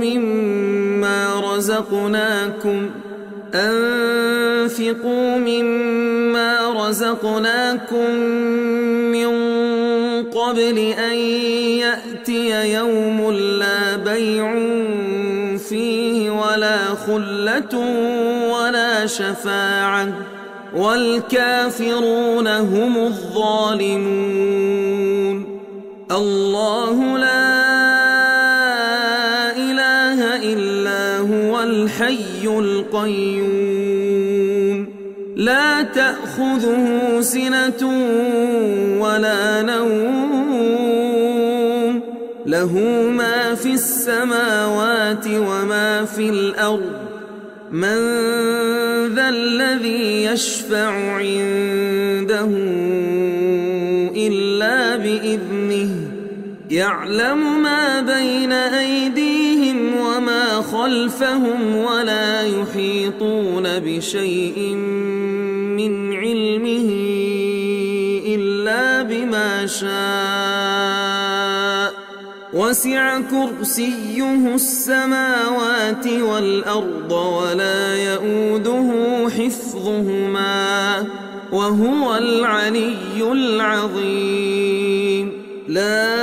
مما رزقناكم من قبل أن يأتي يوم لا بيع فيه ولا خلة ولا شفاعة والكافرون هم الظالمون الله لا إله إلا هو الحي القيوم لا تأخذه سنة ولا نوم له ما في السماوات وما في الأرض من ذا الذي يشفع عنده إلا بإذنه يعلم ما بين أيديهم وما خلفهم ولا يحيطون بشيء من علمه إلا بما شاء وسع كرسيه السماوات والأرض ولا يؤوده حفظهما وهو العلي العظيم لا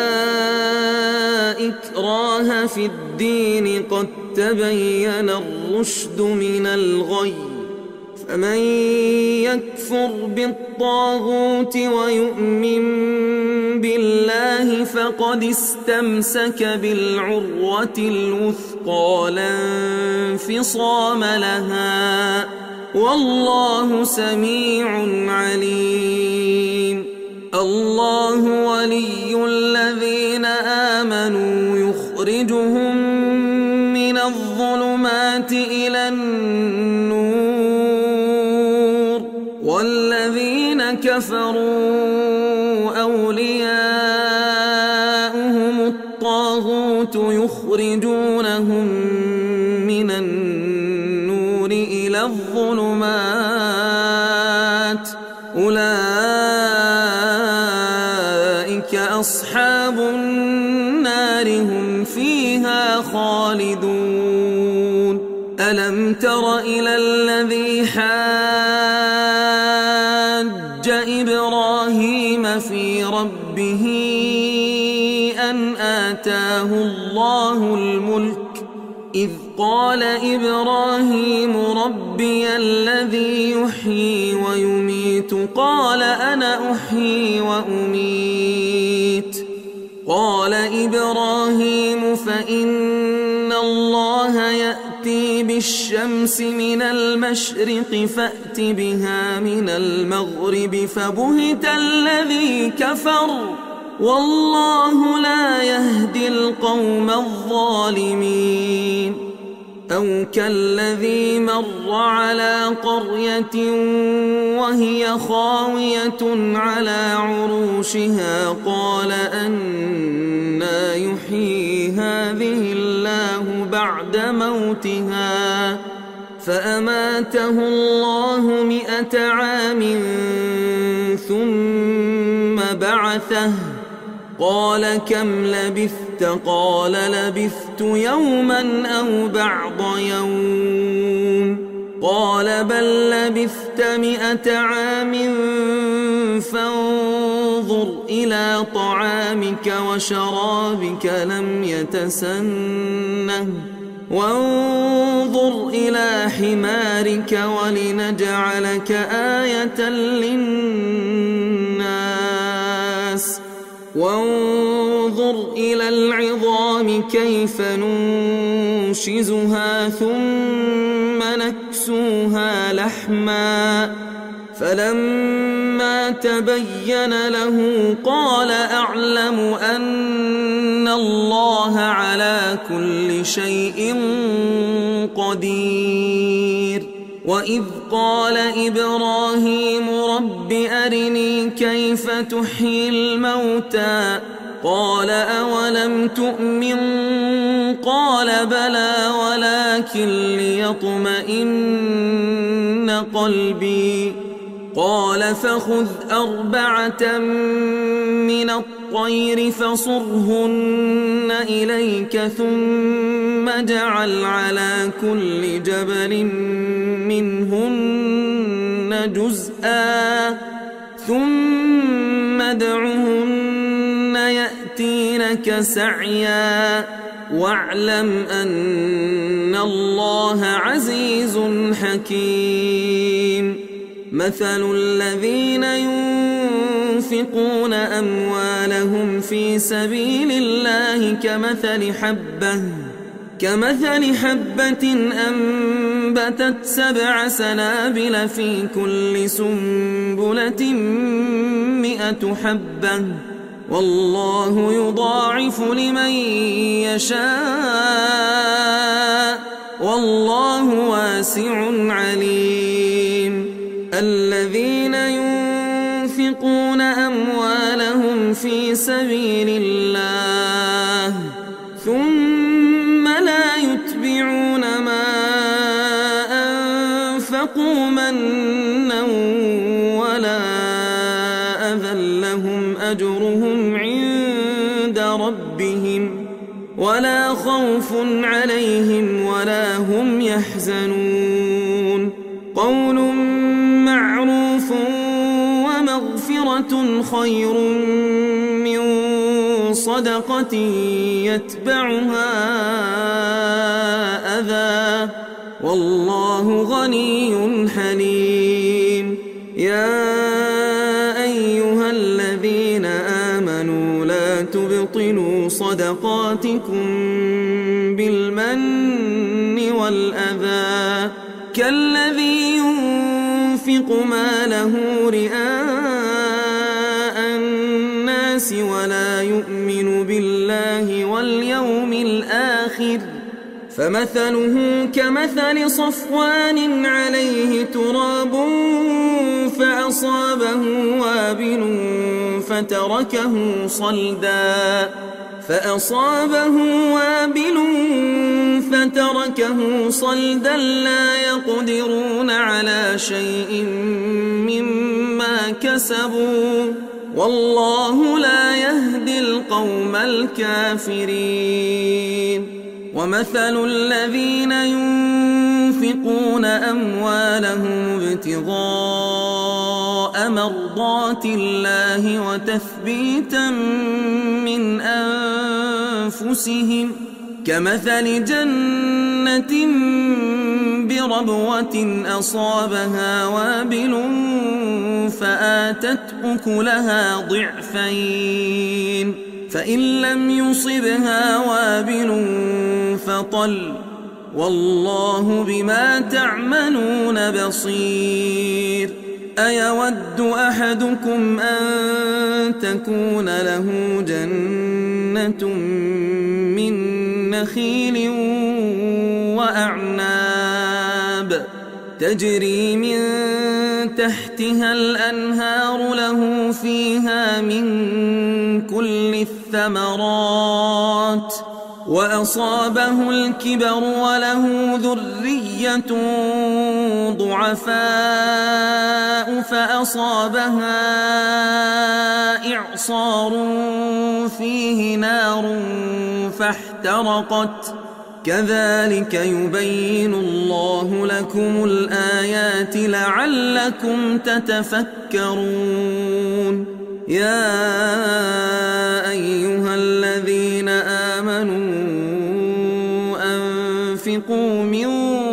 إكراه في الدين قد تبين الرشد من الغي فمن يكفر بالطاغوت ويؤمن بالله فقد استمسك بالعروة الوثقى لا انفصام لها والله سميع عليم. الله ولي الذين آمنوا يخرجهم من الظلمات إلى النور والذين كفروا أولياؤهم الطاغوت يخرجونهم من النور إلى الظلمات أولئك أصحاب النار هم فيها خالدون. ألم تر إلى الذي حاج إبراهيم في ربه أن آتاه الله الملك إذ قال إبراهيم ربي الذي يحيي ويميت قال أنا أحيي وأميت قال إبراهيم فإن الله يأتي بالشمس من المشرق فأت بها من المغرب فبهت الذي كفر والله لا يهدي القوم الظالمين. أو كالذي مر على قرية وهي خاوية على عروشها قال أنى يحيي هذه الله بعد موتها فأماته الله 100 عام ثم بعثه قال كم لبثت قال لبثت يوما أو بعض يوم قال بل لبثت 100 عام فانظر إلى طعامك وشرابك لم يتسنه وانظر إلى حمارك ولنجعلك آية للناس وانظر إلى العظام كيف ننشزها ثم نكسوها لحما فلما تبين له قال أعلم أن الله على كل شيء قدير. وإذ قال إبراهيم رب أرني كيف تحيي الموتى قال أولم تؤمن قال بلى ولكن ليطمئن قلبي قال فخذ 4 من الطير فصرهن إليك ثم اجعل على كل جبل منهن جزءا ثم ادعهن يأتينك سعيا واعلم أن الله عزيز حكيم. مثل الذين ينفقون أموالهم في سبيل الله كمثل حبة أنبتت 7 سنابل في كل سنبلة 100 حبة والله يضاعف لمن يشاء والله واسع عليم. الذين ينفقون أموالهم في سبيل الله ثم لا يتبعون ما أنفقوا منا ولا أذى لهم أجرهم عند ربهم ولا خوف عليهم ولا هم يحزنون. قول معروف ومغفرة خير من صدقة يتبعها أذى والله غني حليم. يا أيها الذين آمنوا لا تبطلوا صدقاتكم بالمن والأذى كالذي ينفق ماله رئاء الناس ولا يؤمن بالله واليوم الآخر فمثله كمثل صفوان عليه تراب فأصابه وابل فتركه صلدا لا يقدرون على شيء مما كسبوا والله لا يهدي القوم الكافرين. ومثل الذين ينفقون أموالهم ابتغاء مرضات الله وتثبيتا من أنفسهم كمثل جنة بربوة أصابها وابل فآتت أكلها ضعفين فإن لم يصبها وابل فطل والله بما تعملون بصير. أيود أحدكم أن تكون له جنة من نخيل وأعناب تجري من تحتها الأنهار له فيها من كل الثمرات وأصابه الكبر وله ذرية ضعفاء فأصابها إعصار فيه نار فاحترقت كذلك يبين الله لكم الآيات لعلكم تتفكرون. يا أيها الذين آمنوا أنفقوا من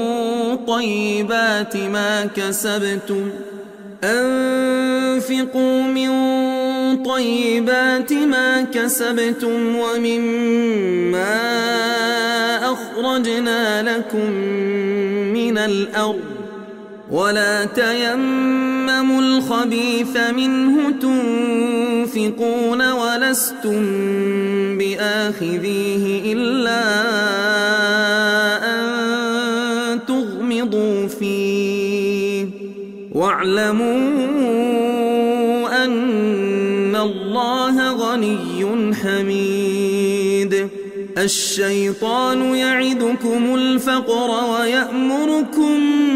طيبات ما كسبتم ومما أخرجنا لكم من الأرض ولا تيمموا الخبيث منه تنفقون ولستم بآخذيه إلا أن تغمضوا فيه واعلموا أن الله غني حميد. الشيطان يعدكم الفقر ويأمركم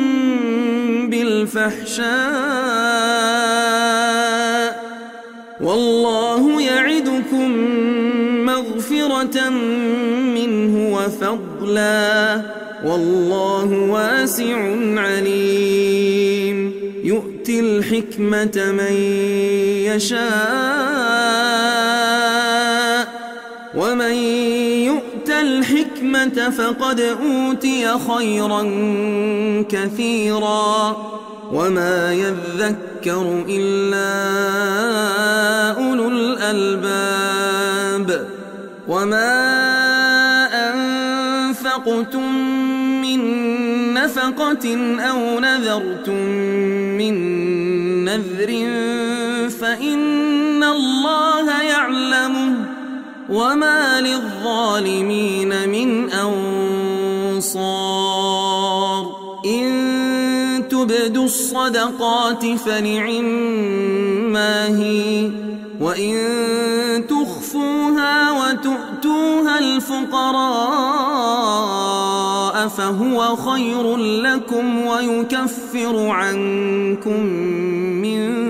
بالفحشاء والله يعدكم مغفرة منه وفضلا والله واسع عليم. يؤتي الحكمة من يشاء ومن يؤت الحكمة فقد أوتي خيرا كثيرا وما يذكر إلا أولو الألباب. وما أنفقتم من نفقة أو نذرتم من نذر فإن الله يعلمه وما للظالمين من أنصار. إن تبدوا الصدقات فنعما هي وإن تخفوها وتؤتوها الفقراء فهو خير لكم ويكفر عنكم من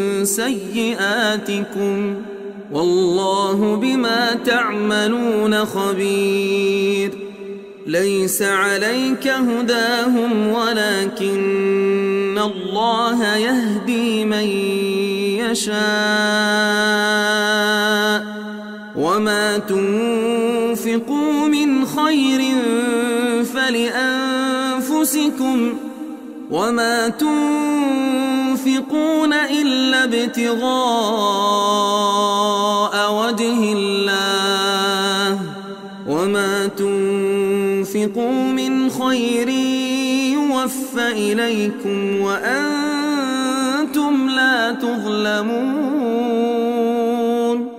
سيئاتكم والله بما تعملون خبير. ليس عليك هداهم ولكن الله يهدي من يشاء وما تنفقوا من خير فلأنفسكم أنفسكم وما تنفقون إلا ابتغاء وجه الله وما تنفقوا من خير يوفى إليكم وأنتم لا تظلمون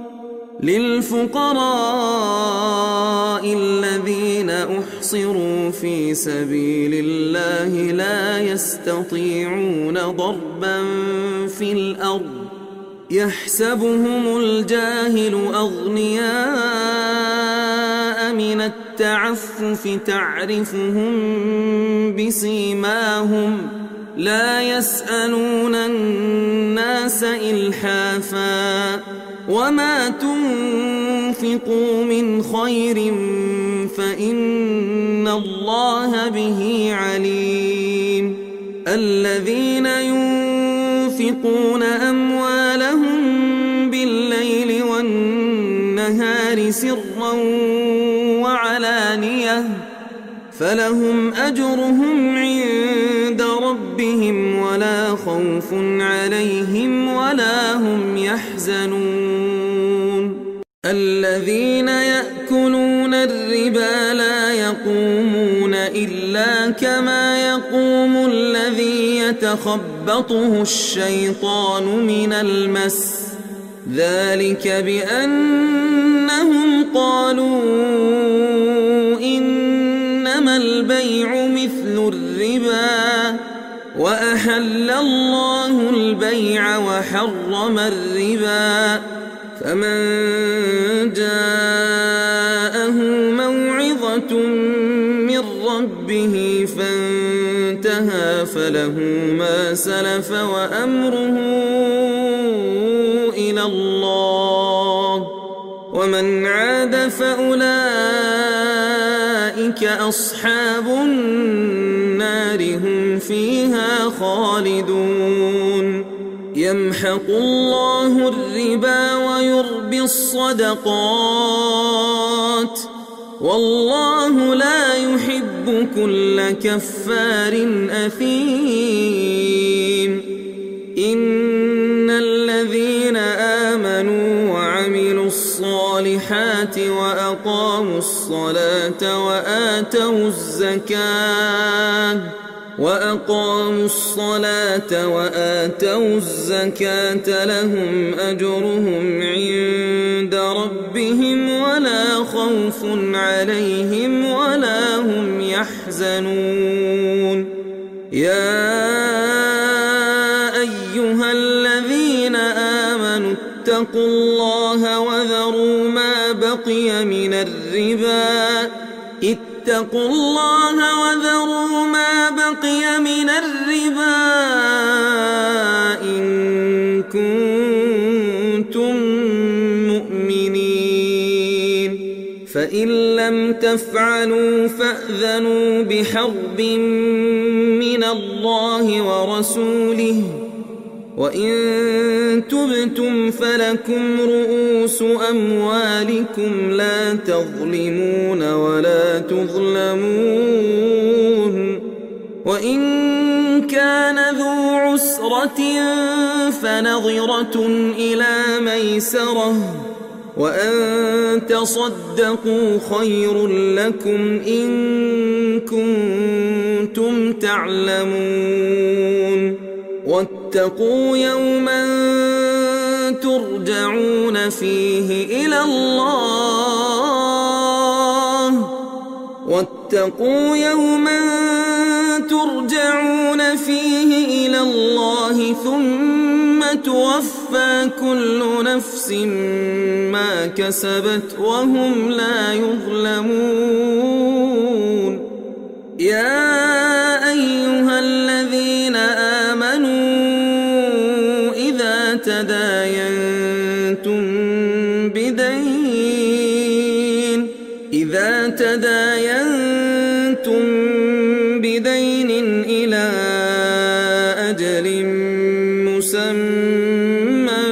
للفقراء الذين أحصروا في سبيل الله لا يستطيعون ضربا في الأرض يحسبهم الجاهل أغنياء من التعفف تعرفهم بسيماهم لا يسألون الناس إلحافا وما تنفقوا من خير فإن الله به عليم الذين ينفقون أموالهم بالليل والنهار سرا وعلانية فلهم أجرهم عند ربهم ولا خوف عليهم ولا هم يحزنون الذين يأكلون الربا لا يقومون إلا كما يقوم الذي يتخبطه الشيطان من المس ذلك بأنهم قالوا إنما البيع مثل الربا وأحل الله البيع وحرم الربا فمن جاءه موعظة من ربه فانتهى فله ما سلف وأمره إلى الله ومن عاد فأولئك أصحاب النار هم فيها خالدون يمحق الله الربا ويربي الصدقات والله لا يحب كل كفار أثيم إن الذين آمنوا وعملوا الصالحات وأقاموا الصلاة وآتوا الزكاة لهم أجرهم عند ربهم ولا خوف عليهم ولا هم يحزنون يا أيها الذين آمنوا اتقوا الله وذروا ما بقي من الربا إن كنتم مؤمنين فإن لم تفعلوا فأذنوا بحرب من الله ورسوله وإن تبتم فلكم رؤوس أموالكم لا تظلمون ولا تظلمون وإن كان ذو عسرة فنظرة إلى ميسرة وأن تصدقوا خير لكم إن كنتم تعلمون واتقوا يوما ترجعون فيه إلى الله ثم توفى كل نفس ما كسبت وهم لا يظلمون يا أيها الذين آمنوا إذا تداينتم بدين إلى أجل مسمى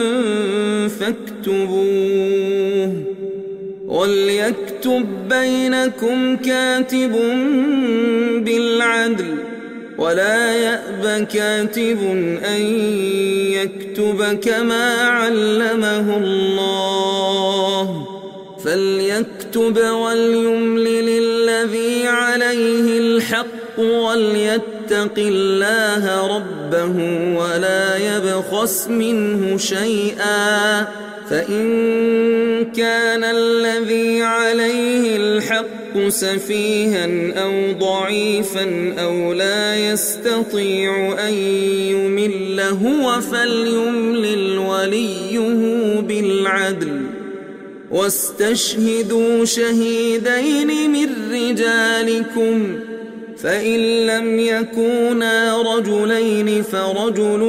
فاكتبوه وليكتب بينكم كاتب بالعدل بالعدل ولا يأب كاتب أن يكتب كما علمه الله فليكتب وليملل الذي عليه الحق وليتق الله ربه ولا يبخس منه شيئا فإن كان الذي عليه الحق سفيها أو ضعيفا أو لا يستطيع أن يمل هو فليملل وليه بالعدل واستشهدوا شهيدين من رجالكم فإن لم يكونا رجلين فرجل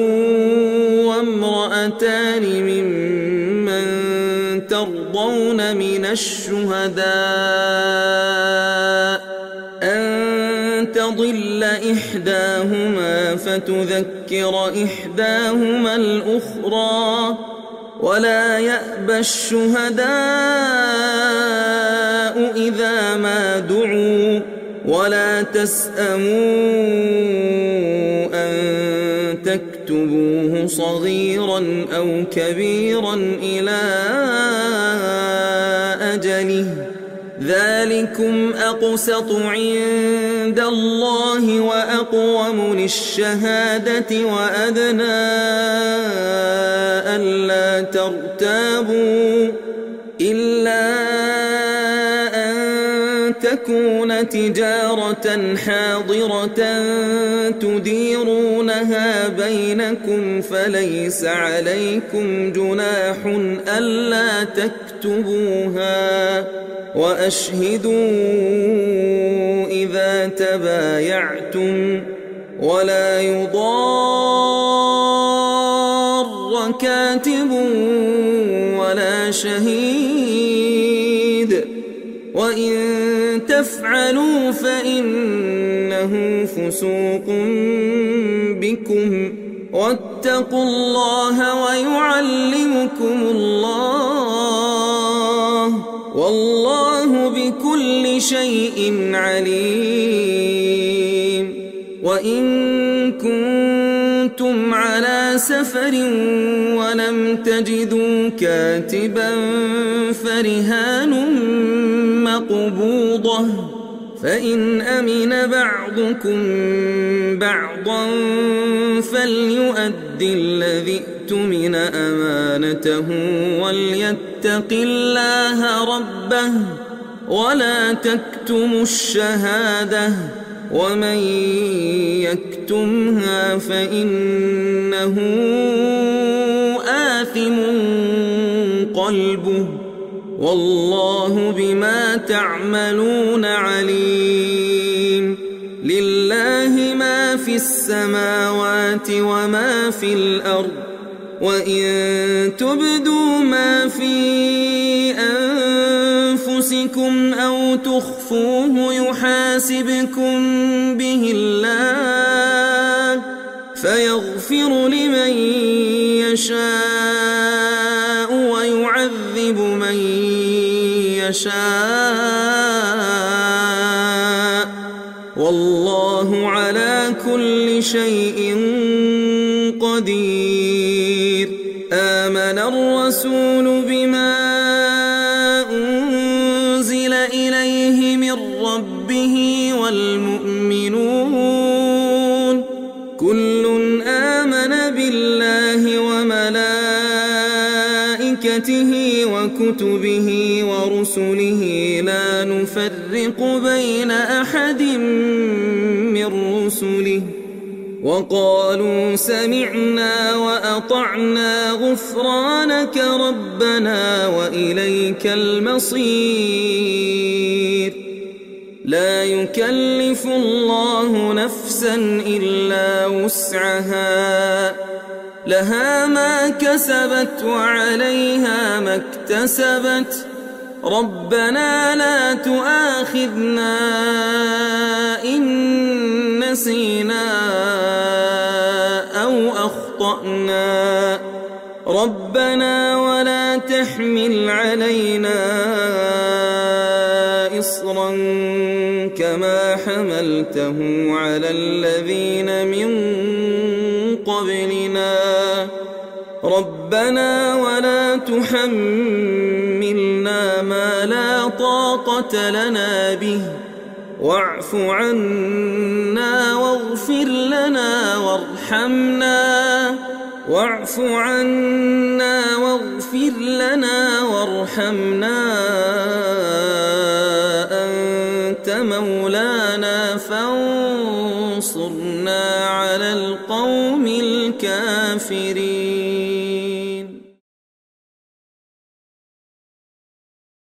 وامرأتان ممن ترضون من الشهداء أن تضل إحداهما فتذكر إحداهما الأخرى ولا يأبى الشهداء إذا ما دعوا ولا تسأموا أن تكتبوه صغيرا أو كبيرا إلى أجله ذلكم أقسط عند الله وأقوم للشهادة وأدنى ألا ترتابوا إلا أن تكون تجارة حاضرة تديرونها بينكم فليس عليكم جناح ألا تكتبوها وأشهدوا إذا تبايعتم ولا يضار كاتب ولا شهيد وإن تفعلوا فإنه فسوق بكم واتقوا الله ويعلمكم الله والله بكل شيء عليم وإن كنتم على سفر ولم تجدوا كاتبا فرهان مقبوضة فإن أمن بعضكم بعضا فليؤد الذي اؤتمن أمانته وليتق الله ربه ولا تكتموا الشهادة ومن يكتمها فإنه آثم قلبه والله بما تعملون عليم لله ما في السماوات وما في الأرض وإن تبدوا ما في أنفسكم أو تخفوه يحاسبكم به الله فيغفر لمن يشاء ويعذب من يشاء والله على كل شيء قدير آمن الرسول بما أنزل إليه من ربه والمؤمنون كل آمن بالله وملائكته وكتبه ورسله لا نفرق بين أحد من رسله وقالوا سمعنا وأطعنا غفرانك ربنا وإليك المصير لا يكلف الله نفسا إلا وسعها لها ما كسبت وعليها ما اكتسبت ربنا لا تؤاخذنا إن نسينا أو أخطأنا ربنا ولا تحمل علينا إصرا كما حملته على الذين من قبلنا ربنا ولا تحملنا ما لا طاقة لنا به واعف عنا واغفر لنا وارحمنا أنت مولانا فانصرنا على القوم الكافرين.